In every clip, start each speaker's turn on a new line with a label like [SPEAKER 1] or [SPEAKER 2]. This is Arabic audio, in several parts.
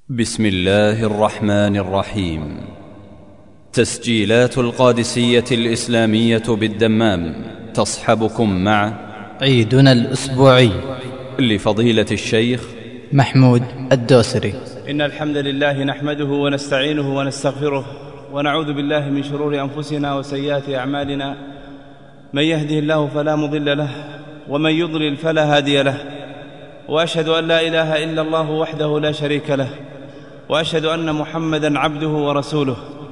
[SPEAKER 1] بسم الله الرحمن الرحيم. تسجيلات القادسية الإسلامية بالدمام تصحبكم مع
[SPEAKER 2] عيدنا الأسبوعي
[SPEAKER 1] لفضيلة الشيخ
[SPEAKER 2] محمود الدوسري.
[SPEAKER 3] إن الحمد لله نحمده ونستعينه ونستغفره ونعوذ بالله من شرور أنفسنا وسيئات أعمالنا، من يهده الله فلا مضل له ومن يضلل فلا هادي له، وأشهد أن لا إله إلا الله وحده لا شريك له، وأشهد أن محمدًا عبده ورسوله.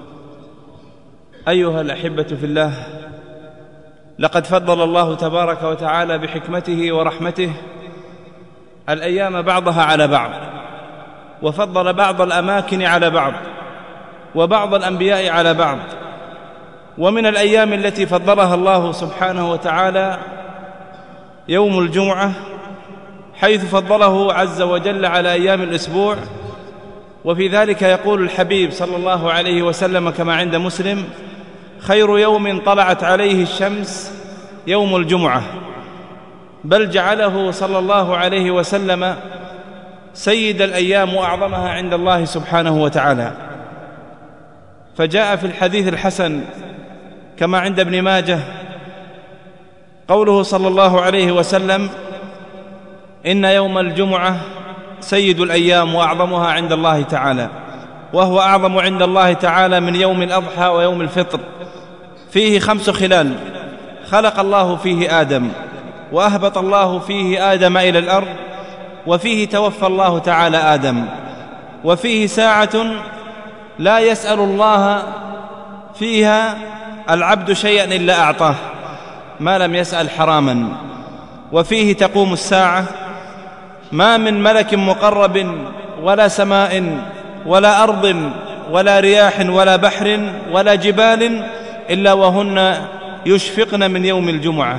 [SPEAKER 3] أيها الأحبة في الله، لقد فضل الله تبارك وتعالى بحكمته ورحمته الأيام بعضها على بعض، وفضل بعض الأماكن على بعض، وبعض الأنبياء على بعض. ومن الأيام التي فضلها الله سبحانه وتعالى يوم الجمعة، حيث فضله عز وجل على أيام الأسبوع. وفي ذلك يقول الحبيب صلى الله عليه وسلم كما عند مسلم: خير يوم طلعت عليه الشمس يوم الجمعة. بل جعله صلى الله عليه وسلم سيد الأيام وأعظمها عند الله سبحانه وتعالى. فجاء في الحديث الحسن كما عند ابن ماجه قوله صلى الله عليه وسلم: إن يوم الجمعة سيد الأيام وأعظمها عند الله تعالى، وهو أعظم عند الله تعالى من يوم الأضحى ويوم الفطر. فيه 5 خلال: خلق الله فيه آدم، وأهبط الله فيه آدم إلى الأرض، وفيه توفى الله تعالى آدم، وفيه ساعة لا يسأل الله فيها العبد شيئا إلا أعطاه ما لم يسأل حراما، وفيه تقوم الساعة. ما من ملك مقرب ولا سماء ولا أرض ولا رياح ولا بحر ولا جبال إلا وهن يشفقن من يوم الجمعة.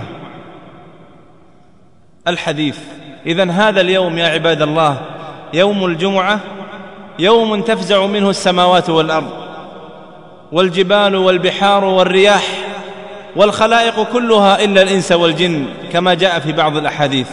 [SPEAKER 3] الحديث. إذن هذا اليوم يا عباد الله، يوم الجمعة، يوم تفزع منه السماوات والأرض والجبال والبحار والرياح والخلائق كلها إلا الإنس والجن، كما جاء في بعض الأحاديث.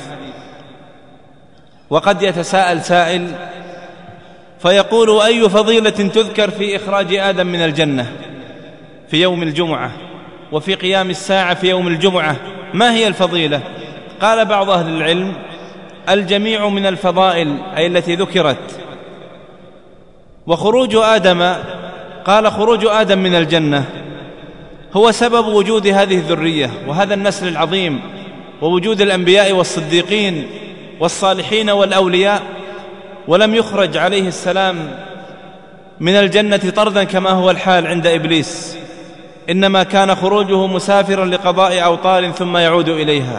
[SPEAKER 3] وقد يتساءل سائل فيقول: أي فضيلة تذكر في إخراج آدم من الجنة في يوم الجمعة، وفي قيام الساعة في يوم الجمعة؟ ما هي الفضيلة؟ قال بعض أهل العلم: الجميع من الفضائل، أي التي ذكرت. وخروج آدم، قال: خروج آدم من الجنة هو سبب وجود هذه الذرية وهذا النسل العظيم، ووجود الأنبياء والصديقين والصالحين والأولياء. ولم يخرج عليه السلام من الجنة طردا كما هو الحال عند إبليس، إنما كان خروجه مسافرا لقضاء أوطار ثم يعود إليها.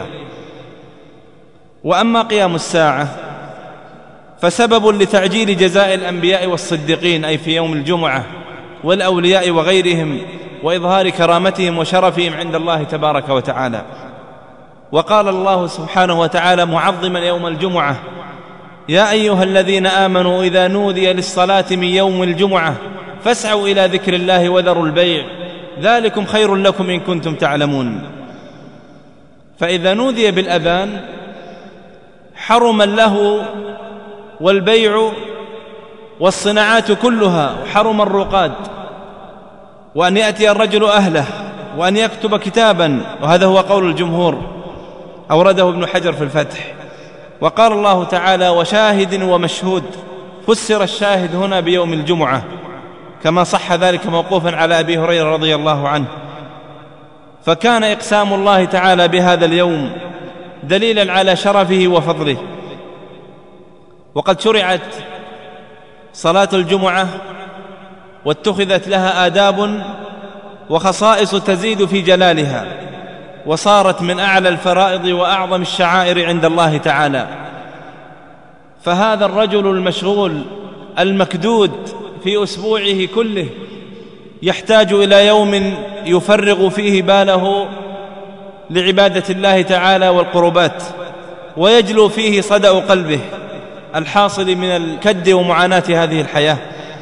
[SPEAKER 3] وأما قيام الساعة فسبب لتعجيل جزاء الأنبياء والصديقين، أي في يوم الجمعة، والأولياء وغيرهم، وإظهار كرامتهم وشرفهم عند الله تبارك وتعالى. وقال الله سبحانه وتعالى معظما يوم الجمعة: يا أيها الذين آمنوا إذا نودي للصلاة من يوم الجمعة فاسعوا إلى ذكر الله وذروا البيع ذلكم خير لكم إن كنتم تعلمون. فإذا نودي بالأذان حرم اللهو والبيع والصناعات كلها، وحرم الرقاد، وأن يأتي الرجل أهله، وأن يكتب كتابا، وهذا هو قول الجمهور، أورده ابن حجر في الفتح. وقال الله تعالى: وشاهد ومشهود. فسر الشاهد هنا بيوم الجمعة، كما صح ذلك موقوفا على أبي هريرة رضي الله عنه. فكان إقسام الله تعالى بهذا اليوم دليلا على شرفه وفضله. وقد شرعت صلاة الجمعة واتخذت لها آداب وخصائص تزيد في جلالها، وصارت من أعلى الفرائض وأعظم الشعائر عند الله تعالى. فهذا الرجل المشغول المكدود في أسبوعه كله يحتاج إلى يوم يفرغ فيه باله لعبادة الله تعالى والقربات، ويجلو فيه صدأ قلبه الحاصل من الكد ومعاناة هذه الحياة.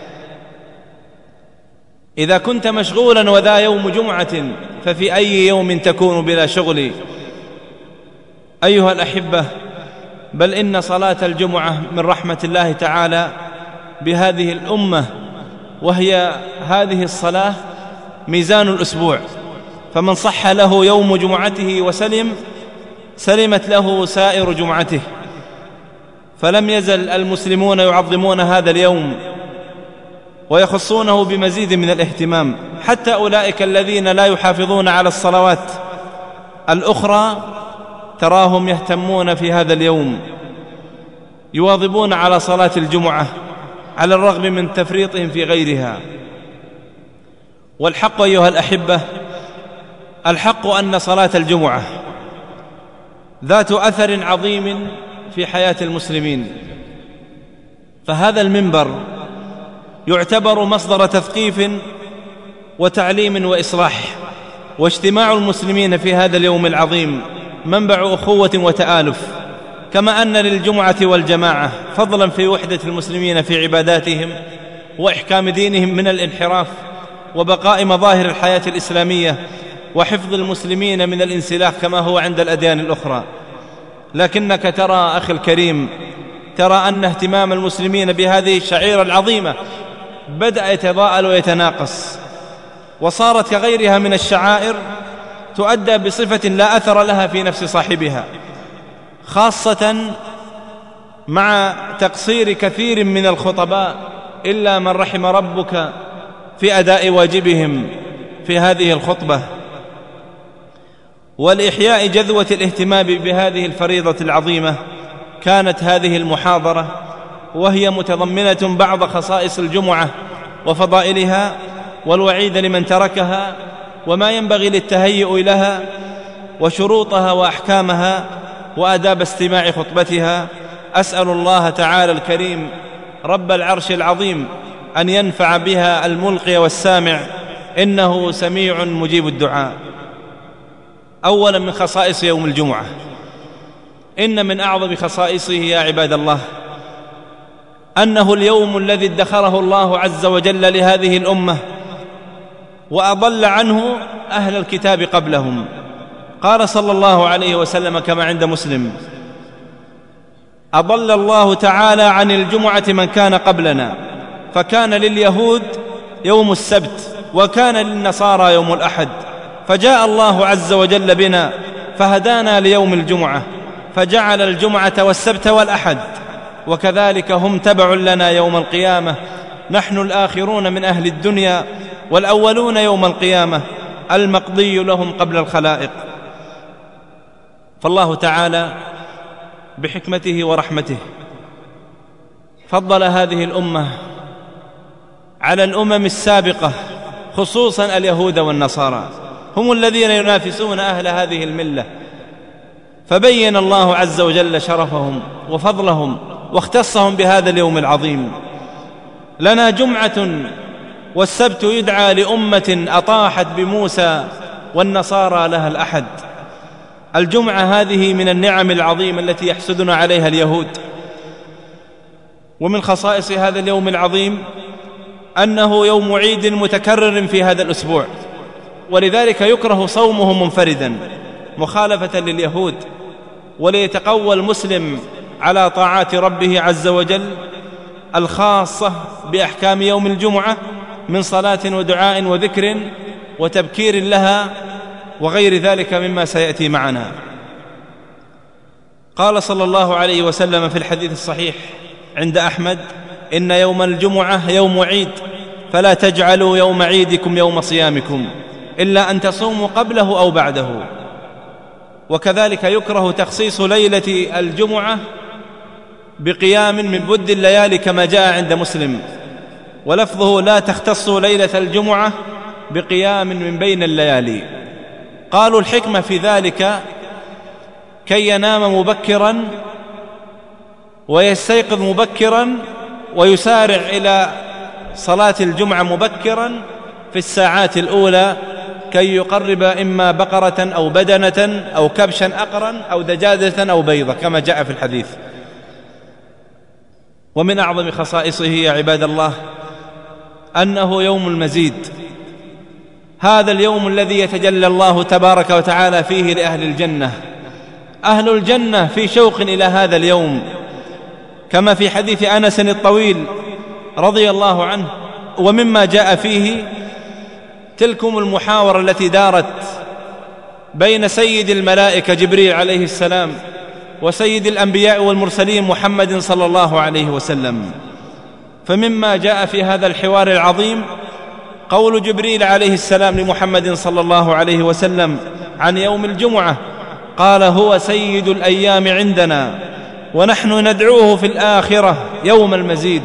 [SPEAKER 3] إذا كنت مشغولا وذا يوم جمعة ففي أي يوم تكون بلا شغل؟ أيها الأحبة، بل إن صلاة الجمعة من رحمة الله تعالى بهذه الأمة، وهي هذه الصلاة ميزان الأسبوع، فمن صح له يوم جمعته سلمت له سائر جمعته. فلم يزل المسلمون يعظمون هذا اليوم ويخصونه بمزيد من الاهتمام، حتى أولئك الذين لا يحافظون على الصلوات الأخرى تراهم يهتمون في هذا اليوم، يواظبون على صلاة الجمعة على الرغم من تفريطهم في غيرها. والحق أيها الأحبة، الحق أن صلاة الجمعة ذات أثر عظيم في حياة المسلمين، فهذا المنبر يعتبر مصدر تثقيف وتعليم وإصلاح، واجتماع المسلمين في هذا اليوم العظيم منبع أخوة وتآلف، كما أن للجمعة والجماعة فضلا في وحدة المسلمين في عباداتهم وإحكام دينهم من الانحراف وبقاء مظاهر الحياة الإسلامية وحفظ المسلمين من الانسلاخ كما هو عند الأديان الأخرى. لكنك ترى أخي الكريم، ترى أن اهتمام المسلمين بهذه الشعيرة العظيمة بدأ يتضاءل ويتناقص، وصارت كغيرها من الشعائر تؤدى بصفة لا أثر لها في نفس صاحبها، خاصة مع تقصير كثير من الخطباء إلا من رحم ربك في أداء واجبهم في هذه الخطبة. والإحياء جذوة الاهتمام بهذه الفريضة العظيمة كانت هذه المحاضرة، وهي متضمنة بعض خصائص الجمعة وفضائلها والوعيد لمن تركها وما ينبغي للتهيؤ لها وشروطها وأحكامها وآداب استماع خطبتها. أسأل الله تعالى الكريم رب العرش العظيم أن ينفع بها الملقي والسامع، إنه سميع مجيب الدعاء. أولا من خصائص يوم الجمعة، إن من أعظم خصائصه يا عباد الله أنه اليوم الذي ادخره الله عز وجل لهذه الأمة وأضل عنه أهل الكتاب قبلهم. قال صلى الله عليه وسلم كما عند مسلم: أضل الله تعالى عن الجمعة من كان قبلنا، فكان لليهود يوم السبت وكان للنصارى يوم الأحد، فجاء الله عز وجل بنا فهدانا ليوم الجمعة، فجعل الجمعة والسبت والأحد، وكذلك هم تبع لنا يوم القيامة، نحن الآخرون من أهل الدنيا والأولون يوم القيامة، المقضي لهم قبل الخلائق. فالله تعالى بحكمته ورحمته فضل هذه الأمة على الأمم السابقة، خصوصا اليهود والنصارى، هم الذين ينافسون أهل هذه الملة، فبين الله عز وجل شرفهم وفضلهم واختصهم بهذا اليوم العظيم. لنا جمعة والسبت يدعى لأمة أطاحت بموسى والنصارى لها الأحد. الجمعة هذه من النعم العظيمة التي يحسدنا عليها اليهود. ومن خصائص هذا اليوم العظيم أنه يوم عيد متكرر في هذا الأسبوع، ولذلك يكره صومه منفردا مخالفة لليهود، وليتقوى المسلم على طاعات ربه عز وجل الخاصة بأحكام يوم الجمعة من صلاة ودعاء وذكر وتبكير لها وغير ذلك مما سيأتي معنا. قال صلى الله عليه وسلم في الحديث الصحيح عند أحمد: إن يوم الجمعة يوم عيد، فلا تجعلوا يوم عيدكم يوم صيامكم إلا أن تصوموا قبله أو بعده. وكذلك يكره تخصيص ليلة الجمعة بقيام من بد الليالي كما جاء عند مسلم، ولفظه: لا تختصوا ليلة الجمعة بقيام من بين الليالي. قالوا الحكمة في ذلك كي ينام مبكرا ويستيقظ مبكرا ويسارع إلى صلاة الجمعة مبكرا في الساعات الأولى، كي يقرب إما بقرة أو بدنة أو كبشا أقرا أو دجاجة أو بيضة كما جاء في الحديث. ومن أعظم خصائصه يا عباد الله أنه يوم المزيد، هذا اليوم الذي يتجلى الله تبارك وتعالى فيه لأهل الجنة. أهل الجنة في شوق إلى هذا اليوم، كما في حديث أنس الطويل رضي الله عنه. ومما جاء فيه تلكم المحاورة التي دارت بين سيد الملائكة جبريل عليه السلام وسيد الأنبياء والمرسلين محمد صلى الله عليه وسلم. فمما جاء في هذا الحوار العظيم قول جبريل عليه السلام لمحمد صلى الله عليه وسلم عن يوم الجمعة، قال: هو سيد الأيام عندنا ونحن ندعوه في الآخرة يوم المزيد.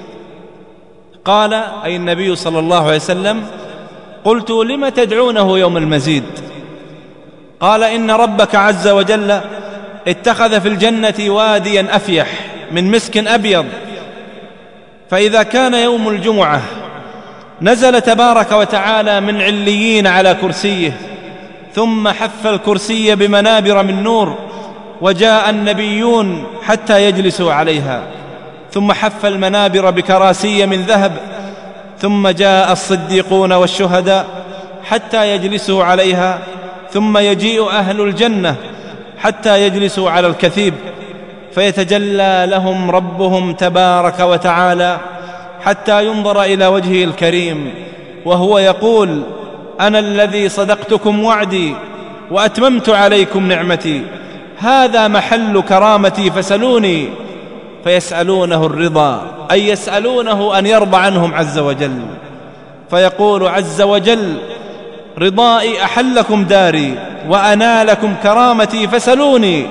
[SPEAKER 3] قال أي النبي صلى الله عليه وسلم: قلت: لم تدعونه يوم المزيد؟ قال: إن ربك عز وجل اتخذ في الجنة واديا أفيح من مسك أبيض، فإذا كان يوم الجمعة نزل تبارك وتعالى من عليين على كرسيه، ثم حف الكرسي بمنابر من نور، وجاء النبيون حتى يجلسوا عليها، ثم حف المنابر بكراسي من ذهب، ثم جاء الصديقون والشهداء حتى يجلسوا عليها، ثم يجيء أهل الجنة حتى يجلسوا على الكثيب، فيتجلى لهم ربهم تبارك وتعالى حتى ينظر إلى وجهه الكريم، وهو يقول: أنا الذي صدقتكم وعدي وأتممت عليكم نعمتي، هذا محل كرامتي فسلوني. فيسألونه الرضا، أي يسألونه أن يرضى عنهم عز وجل، فيقول عز وجل: رضائي أحلكم داري وأنالكم كرامتي فسلوني.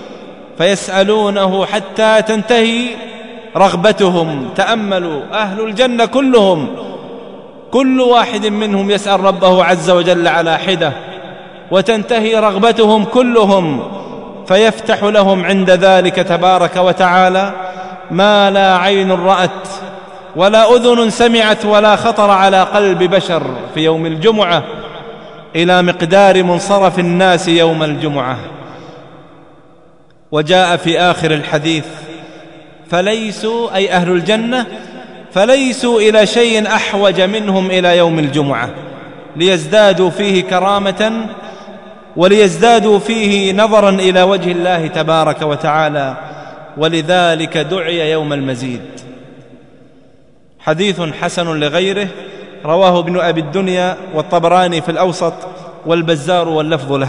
[SPEAKER 3] فيسألونه حتى تنتهي رغبتهم. تأملوا، أهل الجنة كلهم كل واحد منهم يسأل ربه عز وجل على حدة، وتنتهي رغبتهم كلهم، فيفتح لهم عند ذلك تبارك وتعالى ما لا عين رأت ولا أذن سمعت ولا خطر على قلب بشر في يوم الجمعة، إلى مقدار منصرف الناس يوم الجمعة. وجاء في آخر الحديث: فليسوا، أي أهل الجنة، فليسوا إلى شيء أحوج منهم إلى يوم الجمعة، ليزدادوا فيه كرامة وليزدادوا فيه نظرا إلى وجه الله تبارك وتعالى، ولذلك دعي يوم المزيد. حديث حسن لغيره، رواه ابن أبي الدنيا والطبراني في الأوسط والبزار واللفظ له.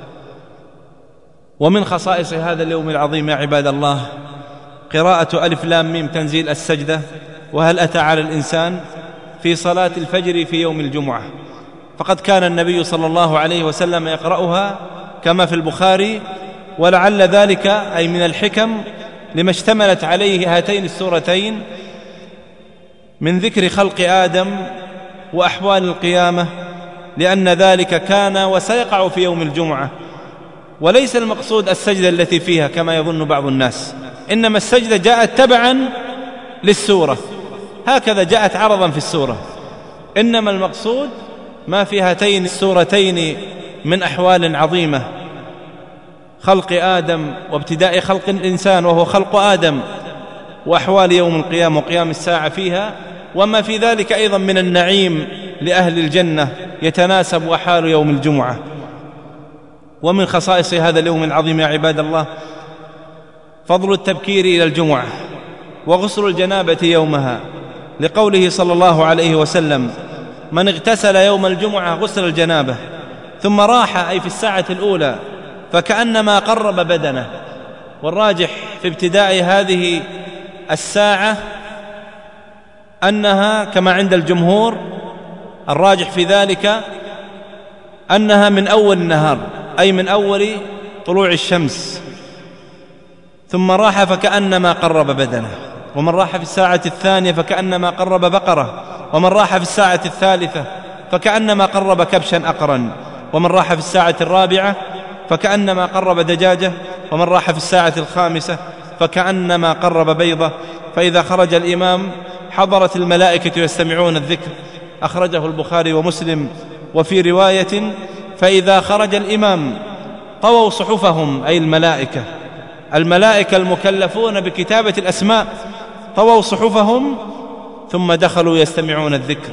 [SPEAKER 3] ومن خصائص هذا اليوم العظيم يا عباد الله قراءة ألف لام ميم تنزيل السجدة وهل أتى على الإنسان في صلاة الفجر في يوم الجمعة، فقد كان النبي صلى الله عليه وسلم يقرأها كما في البخاري، ولعل ذلك أي من الحكم لما اشتملت عليه هاتين السورتين من ذكر خلق آدم وأحوال القيامة، لأن ذلك كان وسيقع في يوم الجمعة. وليس المقصود السجدة التي فيها كما يظن بعض الناس، إنما السجدة جاءت تبعا للسورة، هكذا جاءت عرضا في السورة، إنما المقصود ما في هاتين السورتين من أحوال عظيمة، خلق آدم وابتداء خلق الإنسان وهو خلق آدم، وأحوال يوم القيامة وقيام الساعة فيها، وما في ذلك أيضا من النعيم لأهل الجنة يتناسب حال يوم الجمعة. ومن خصائص هذا اليوم العظيم يا عباد الله فضل التبكير إلى الجمعة وغسل الجنابة يومها، لقوله صلى الله عليه وسلم: من اغتسل يوم الجمعة غسل الجنابة ثم راح، أي في الساعة الأولى، فكأنما قرب بدنه. والراجح في ابتداء هذه الساعة أنها كما عند الجمهور، الراجح في ذلك أنها من أول النهار، أي من أول طلوع الشمس، ثم راح فكأنما قرب بدنه. ومن راح في الساعة الثانية فكأنما قرب بقرة، ومن راح في الساعة الثالثة فكأنما قرب كبشا أقرا، ومن راح في الساعة الرابعة فكأنما قرب دجاجة، ومن راح في الساعة الخامسة فكأنما قرب بيضة. فإذا خرج الإمام حضرت الملائكة يستمعون الذكر، أخرجه البخاري ومسلم. وفي رواية: فإذا خرج الإمام طووا صحفهم، أي الملائكة المكلفون بكتابة الأسماء، طووا صحفهم ثم دخلوا يستمعون الذكر.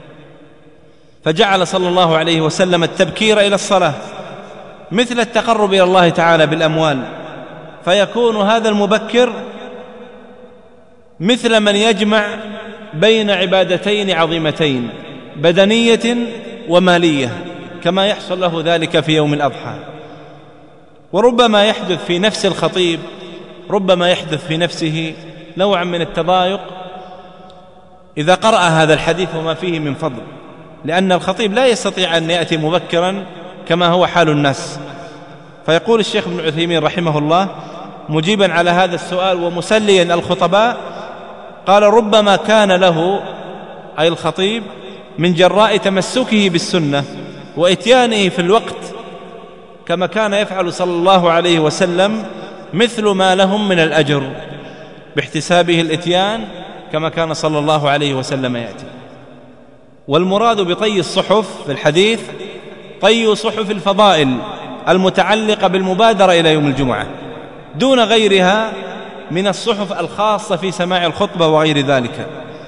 [SPEAKER 3] فجعل صلى الله عليه وسلم التبكير إلى الصلاة مثل التقرب إلى الله تعالى بالأموال، فيكون هذا المبكر مثل من يجمع بين عبادتين عظيمتين بدنية ومالية، كما يحصل له ذلك في يوم الأضحى. وربما يحدث في نفس الخطيب، ربما يحدث في نفسه نوع من التضايق إذا قرأ هذا الحديث وما فيه من فضل، لأن الخطيب لا يستطيع أن يأتي مبكرا كما هو حال الناس. فيقول الشيخ ابن عثيمين رحمه الله مجيبا على هذا السؤال ومسليا الخطباء، قال: ربما كان له، أي الخطيب، من جراء تمسكه بالسنة وإتيانه في الوقت كما كان يفعل صلى الله عليه وسلم، مثل ما لهم من الأجر باحتسابه الإتيان كما كان صلى الله عليه وسلم يأتي. والمراد بطي الصحف في الحديث طي صحف الفضائل المتعلقة بالمبادرة إلى يوم الجمعة، دون غيرها من الصحف الخاصة في سماع الخطبة وغير ذلك.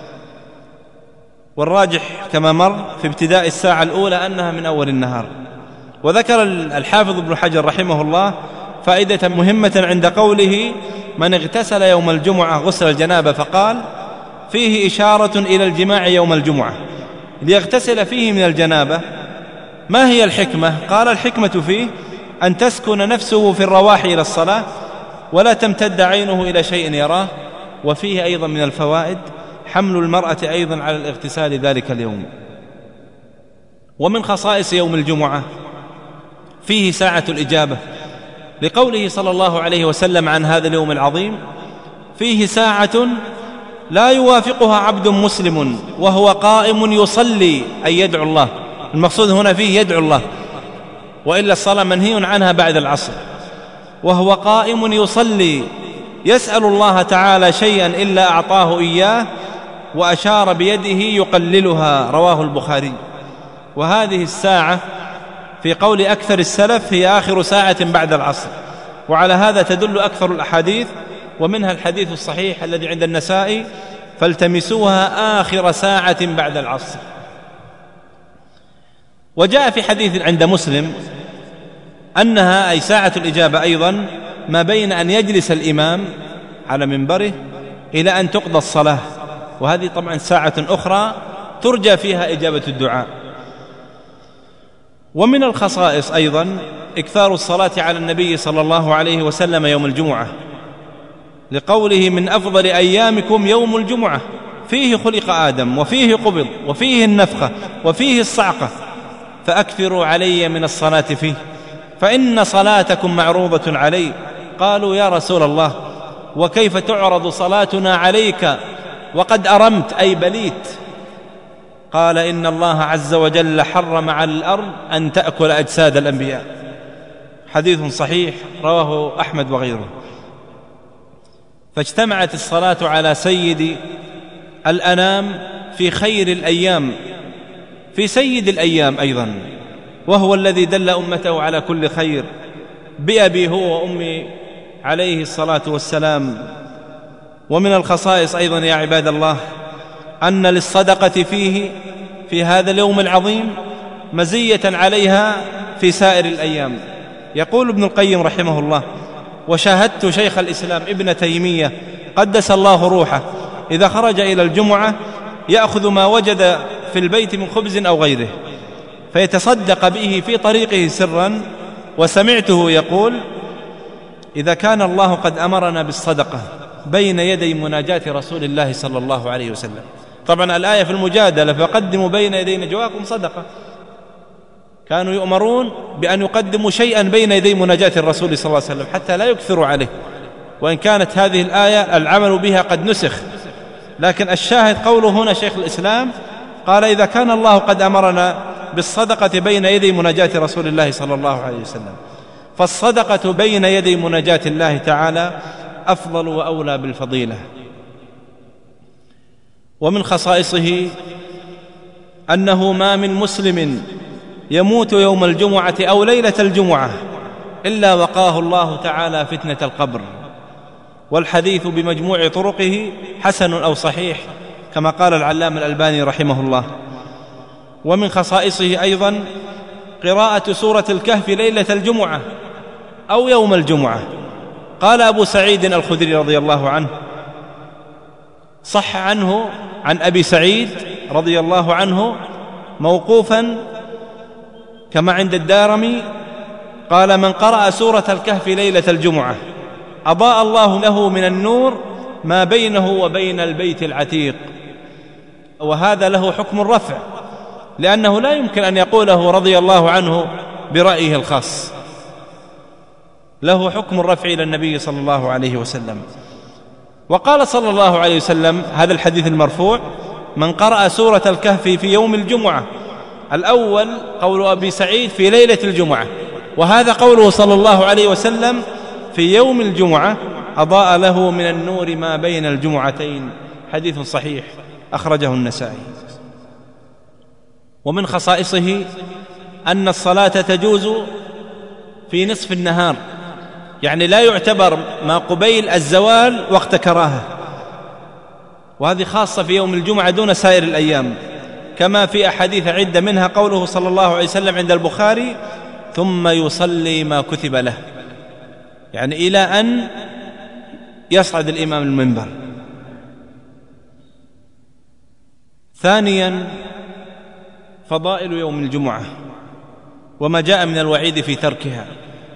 [SPEAKER 3] والراجح كما مر في ابتداء الساعة الأولى أنها من أول النهار. وذكر الحافظ ابن حجر رحمه الله فائدة مهمة عند قوله: من اغتسل يوم الجمعة غسل الجنابة، فقال: فيه إشارة إلى الجماع يوم الجمعة ليغتسل فيه من الجنابة. ما هي الحكمة؟ قال: الحكمة فيه أن تسكن نفسه في الرواح إلى الصلاة ولا تمتد عينه إلى شيء يراه. وفيه أيضا من الفوائد حمل المرأة أيضا على الاغتسال ذلك اليوم. ومن خصائص يوم الجمعة فيه ساعة الإجابة، لقوله صلى الله عليه وسلم عن هذا اليوم العظيم: فيه ساعة لا يوافقها عبد مسلم وهو قائم يصلي، أي يدعو الله. المقصود هنا فيه يدعو الله، وإلا الصلاة منهي عنها بعد العصر. وهو قائم يصلي يسأل الله تعالى شيئا إلا أعطاه إياه، وأشار بيده يقللها، رواه البخاري. وهذه الساعة في قول أكثر السلف هي آخر ساعة بعد العصر، وعلى هذا تدل أكثر الأحاديث، ومنها الحديث الصحيح الذي عند النسائي: فالتمسوها آخر ساعة بعد العصر. وجاء في حديث عند مسلم أنها، أي ساعة الإجابة، أيضا ما بين أن يجلس الإمام على منبره إلى أن تقضى الصلاة، وهذه طبعا ساعة أخرى ترجى فيها إجابة الدعاء. ومن الخصائص أيضا إكثار الصلاة على النبي صلى الله عليه وسلم يوم الجمعة، لقوله: من أفضل أيامكم يوم الجمعة، فيه خلق آدم وفيه قبض وفيه النفخة وفيه الصعقة، فأكثروا علي من الصلاة فيه، فإن صلاتكم معروضة علي. قالوا: يا رسول الله، وكيف تعرض صلاتنا عليك وقد أرمت، أي بليت؟ قال: إن الله عز وجل حرم على الأرض أن تأكل أجساد الأنبياء. حديث صحيح رواه أحمد وغيره. فاجتمعت الصلاة على سيد الأنام في خير الأيام، في سيد الأيام أيضا، وهو الذي دل أمته على كل خير، بأبي هو وأمي عليه الصلاة والسلام. ومن الخصائص أيضا يا عباد الله أن للصدقة فيه، في هذا اليوم العظيم، مزية عليها في سائر الأيام. يقول ابن القيم رحمه الله: وشاهدت شيخ الإسلام ابن تيمية قدس الله روحه إذا خرج إلى الجمعة يأخذ ما وجد في البيت من خبز أو غيره فيتصدق به في طريقه سرا، وسمعته يقول: إذا كان الله قد أمرنا بالصدقة بين يدي مناجاة رسول الله صلى الله عليه وسلم. طبعا الآية في المجادلة: فقدموا بين يدي نجواكم صدقة. كانوا يؤمرون بأن يقدموا شيئا بين يدي مناجاة الرسول صلى الله عليه وسلم حتى لا يكثروا عليه، وإن كانت هذه الآية العمل بها قد نسخ، لكن الشاهد قوله هنا شيخ الإسلام قال: إذا كان الله قد أمرنا بالصدقة بين يدي مناجاة رسول الله صلى الله عليه وسلم، فالصدقة بين يدي مناجاة الله تعالى أفضل وأولى بالفضيلة. ومن خصائصه أنه ما من مسلم يموت يوم الجمعة أو ليلة الجمعة إلا وقاه الله تعالى فتنة القبر. والحديث بمجموع طرقه حسن أو صحيح كما قال العلامة الألباني رحمه الله. ومن خصائصه أيضا قراءة سورة الكهف ليلة الجمعة أو يوم الجمعة. قال أبو سعيد الخدري رضي الله عنه: صح عنه عن أبي سعيد رضي الله عنه موقوفا كما عند الدارمي قال: من قرأ سورة الكهف ليلة الجمعة أضاء الله له من النور ما بينه وبين البيت العتيق. وهذا له حكم الرفع، لأنه لا يمكن أن يقوله رضي الله عنه برأيه الخاص، له حكم الرفع إلى النبي صلى الله عليه وسلم. وقال صلى الله عليه وسلم، هذا الحديث المرفوع: من قرأ سورة الكهف في يوم الجمعة. الأول قول أبي سعيد في ليلة الجمعة، وهذا قوله صلى الله عليه وسلم في يوم الجمعة أضاء له من النور ما بين الجمعتين. حديث صحيح أخرجه النسائي. ومن خصائصه أن الصلاة تجوز في نصف النهار، يعني لا يعتبر ما قبيل الزوال وقت كراهة، وهذه خاصة في يوم الجمعة دون سائر الأيام، كما في أحاديث عدة، منها قوله صلى الله عليه وسلم عند البخاري: ثم يصلي ما كتب له، يعني إلى أن يصعد الإمام المنبر. ثانيا فضائل يوم الجمعة وما جاء من الوعيد في تركها.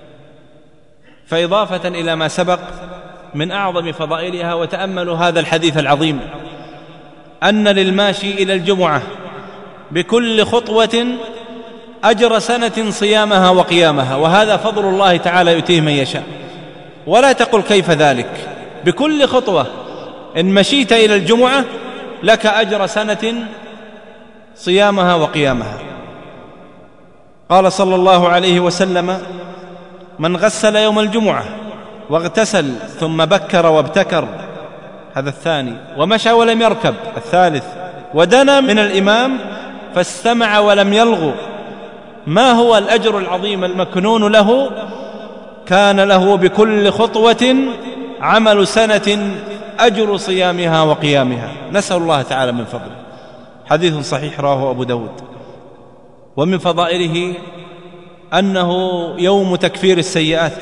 [SPEAKER 3] فإضافة إلى ما سبق من أعظم فضائلها، وتأملوا هذا الحديث العظيم، أن للماشي إلى الجمعة بكل خطوة أجر سنة صيامها وقيامها، وهذا فضل الله تعالى يؤتيه من يشاء. ولا تقل كيف ذلك، بكل خطوة إن مشيت إلى الجمعة لك أجر سنة صيامها وقيامها. قال صلى الله عليه وسلم: من غسل يوم الجمعة واغتسل ثم بكر وابتكر، هذا الثاني، ومشى ولم يركب، الثالث، ودنا من الإمام فاستمع ولم يلغو، ما هو الأجر العظيم المكنون له؟ كان له بكل خطوة عمل سنة أجر صيامها وقيامها. نسأل الله تعالى من فضله. حديث صحيح رواه أبو داود. ومن فضائله أنه يوم تكفير السيئات.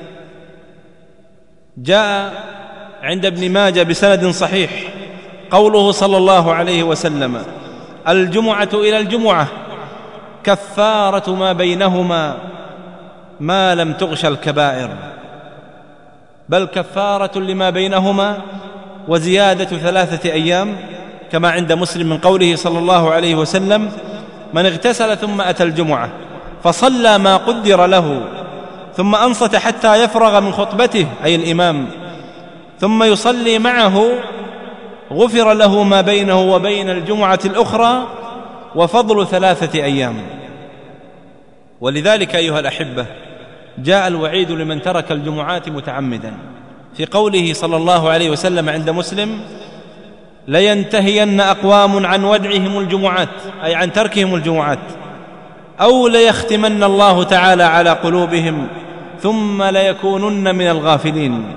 [SPEAKER 3] جاء عند ابن ماجه بسند صحيح قوله صلى الله عليه وسلم: الجمعة إلى الجمعة كفارة ما بينهما ما لم تغش الكبائر، بل كفارة لما بينهما وزيادة 3 أيام، كما عند مسلم من قوله صلى الله عليه وسلم: من اغتسل ثم أتى الجمعة فصلى ما قدر له ثم أنصت حتى يفرغ من خطبته، أي الإمام، ثم يصلي معه غفر له ما بينه وبين الجمعة الأخرى وفضل 3 أيام. ولذلك أيها الأحبة جاء الوعيد لمن ترك الجمعات متعمدا، في قوله صلى الله عليه وسلم عند مسلم: لينتهين أقوام عن ودعهم الجمعات، أي عن تركهم الجمعات، أو ليختمن الله تعالى على قلوبهم ثم ليكونن من الغافلين،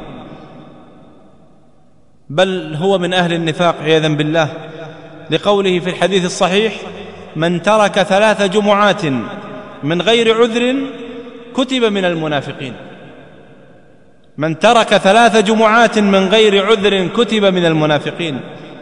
[SPEAKER 3] بل هو من أهل النفاق عياذا بالله، لقوله في الحديث الصحيح: من ترك 3 جمعات من غير عذر كتب من المنافقين. من ترك 3 جمعات من غير عذر كتب من المنافقين.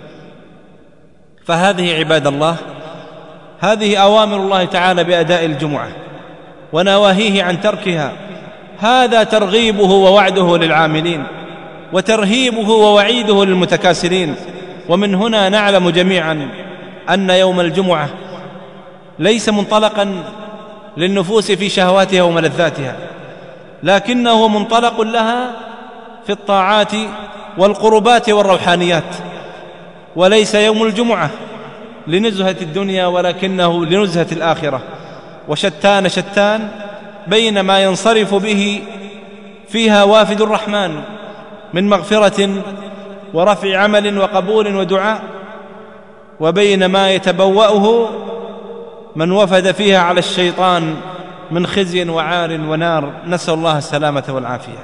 [SPEAKER 3] فهذه عباد الله، هذه أوامر الله تعالى بأداء الجمعة ونواهيه عن تركها، هذا ترغيبه ووعده للعاملين، وترهيبه ووعيده للمتكاسلين. ومن هنا نعلم جميعا أن يوم الجمعة ليس منطلقا للنفوس في شهواتها وملذاتها، لكنه منطلق لها في الطاعات والقربات والروحانيات، وليس يوم الجمعة لنزهة الدنيا ولكنه لنزهة الآخرة. وشتان شتان بين ما ينصرف به فيها وافد الرحمن من مغفرة ورفع عمل وقبول ودعاء، وبين ما يتبوأه من وفد فيها على الشيطان من خزي وعار ونار، نسأل الله السلامة والعافية.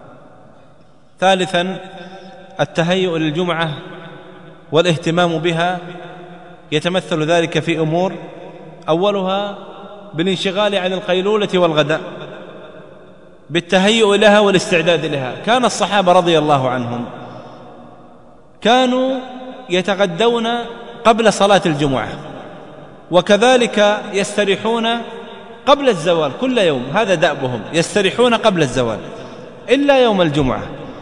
[SPEAKER 3] ثالثا التهيؤ للجمعة والاهتمام بها، يتمثل ذلك في أمور، أولها بالانشغال عن القيلولة والغداء، بالتهيؤ لها والاستعداد لها. كان الصحابة رضي الله عنهم كانوا يتغدون قبل صلاة الجمعة، وكذلك يستريحون قبل الزوال كل يوم، هذا دأبهم، يستريحون قبل الزوال إلا يوم الجمعة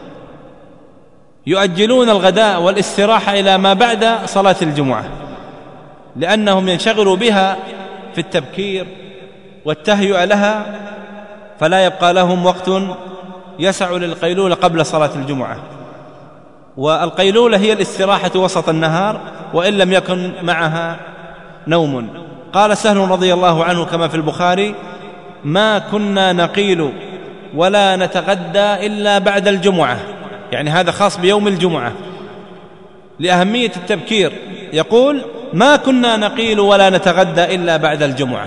[SPEAKER 3] يؤجلون الغداء والاستراحة إلى ما بعد صلاة الجمعة، لأنهم ينشغلوا بها في التبكير والتهيئ لها، فلا يبقى لهم وقت يسع للقيلولة قبل صلاة الجمعة. والقيلولة هي الاستراحة وسط النهار وإن لم يكن معها نوم. قال سهل رضي الله عنه كما في البخاري: ما كنا نقيل ولا نتغدى إلا بعد الجمعة، يعني هذا خاص بيوم الجمعة لأهمية التبكير. يقول: ما كنا نقيل ولا نتغدى إلا بعد الجمعة.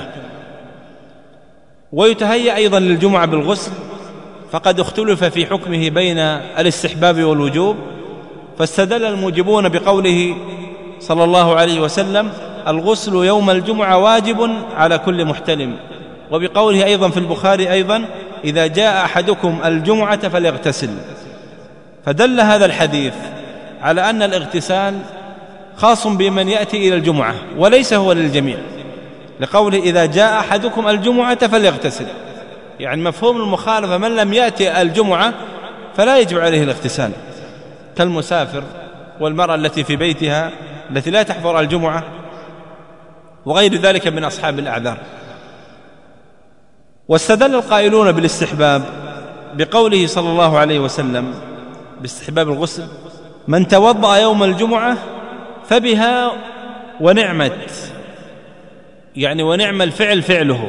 [SPEAKER 3] ويتهيأ أيضا للجمعة بالغسل، فقد اختلف في حكمه بين الاستحباب والوجوب، فاستدل الموجبون بقوله صلى الله عليه وسلم: الغسل يوم الجمعة واجب على كل محتلم، وبقوله أيضا في البخاري أيضا: إذا جاء أحدكم الجمعة فليغتسل. فدل هذا الحديث على أن الاغتسال خاص بمن يأتي إلى الجمعة وليس هو للجميع، لقوله: إذا جاء أحدكم الجمعة فليغتسل، يعني مفهوم المخالفة من لم يأتي الجمعة فلا يجب عليه الاغتسال، كالمسافر والمرأة التي في بيتها التي لا تحضر الجمعة وغير ذلك من أصحاب الأعذار. واستدل القائلون بالاستحباب بقوله صلى الله عليه وسلم باستحباب الغسل: من توضأ يوم الجمعة فبها ونعمت، يعني ونعم الفعل فعله،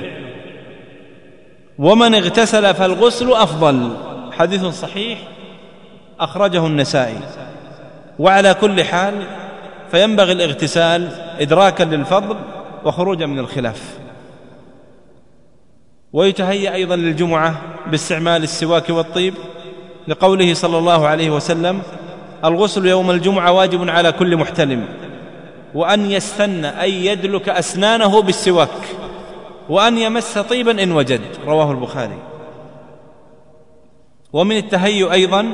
[SPEAKER 3] ومن اغتسل فالغسل أفضل. حديث صحيح أخرجه النسائي. وعلى كل حال فينبغي الاغتسال إدراكا للفضل وخروجا من الخلاف. ويتهيأ أيضا للجمعة باستعمال السواك والطيب، لقوله صلى الله عليه وسلم: الغسل يوم الجمعة واجب على كل محتلم، وأن يستن أي يدلك أسنانه بالسواك، وأن يمس طيبا إن وجد. رواه البخاري. ومن التهيؤ أيضا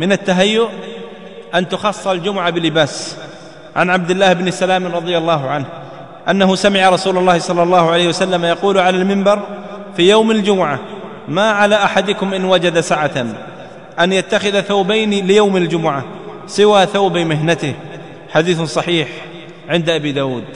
[SPEAKER 3] أن تخص الجمعة بلباس. عن عبد الله بن سلام رضي الله عنه أنه سمع رسول الله صلى الله عليه وسلم يقول على المنبر في يوم الجمعة: ما على أحدكم إن وجد سعة أن يتخذ ثوبين ليوم الجمعة سوى ثوب مهنته. حديث صحيح عند أبي داود.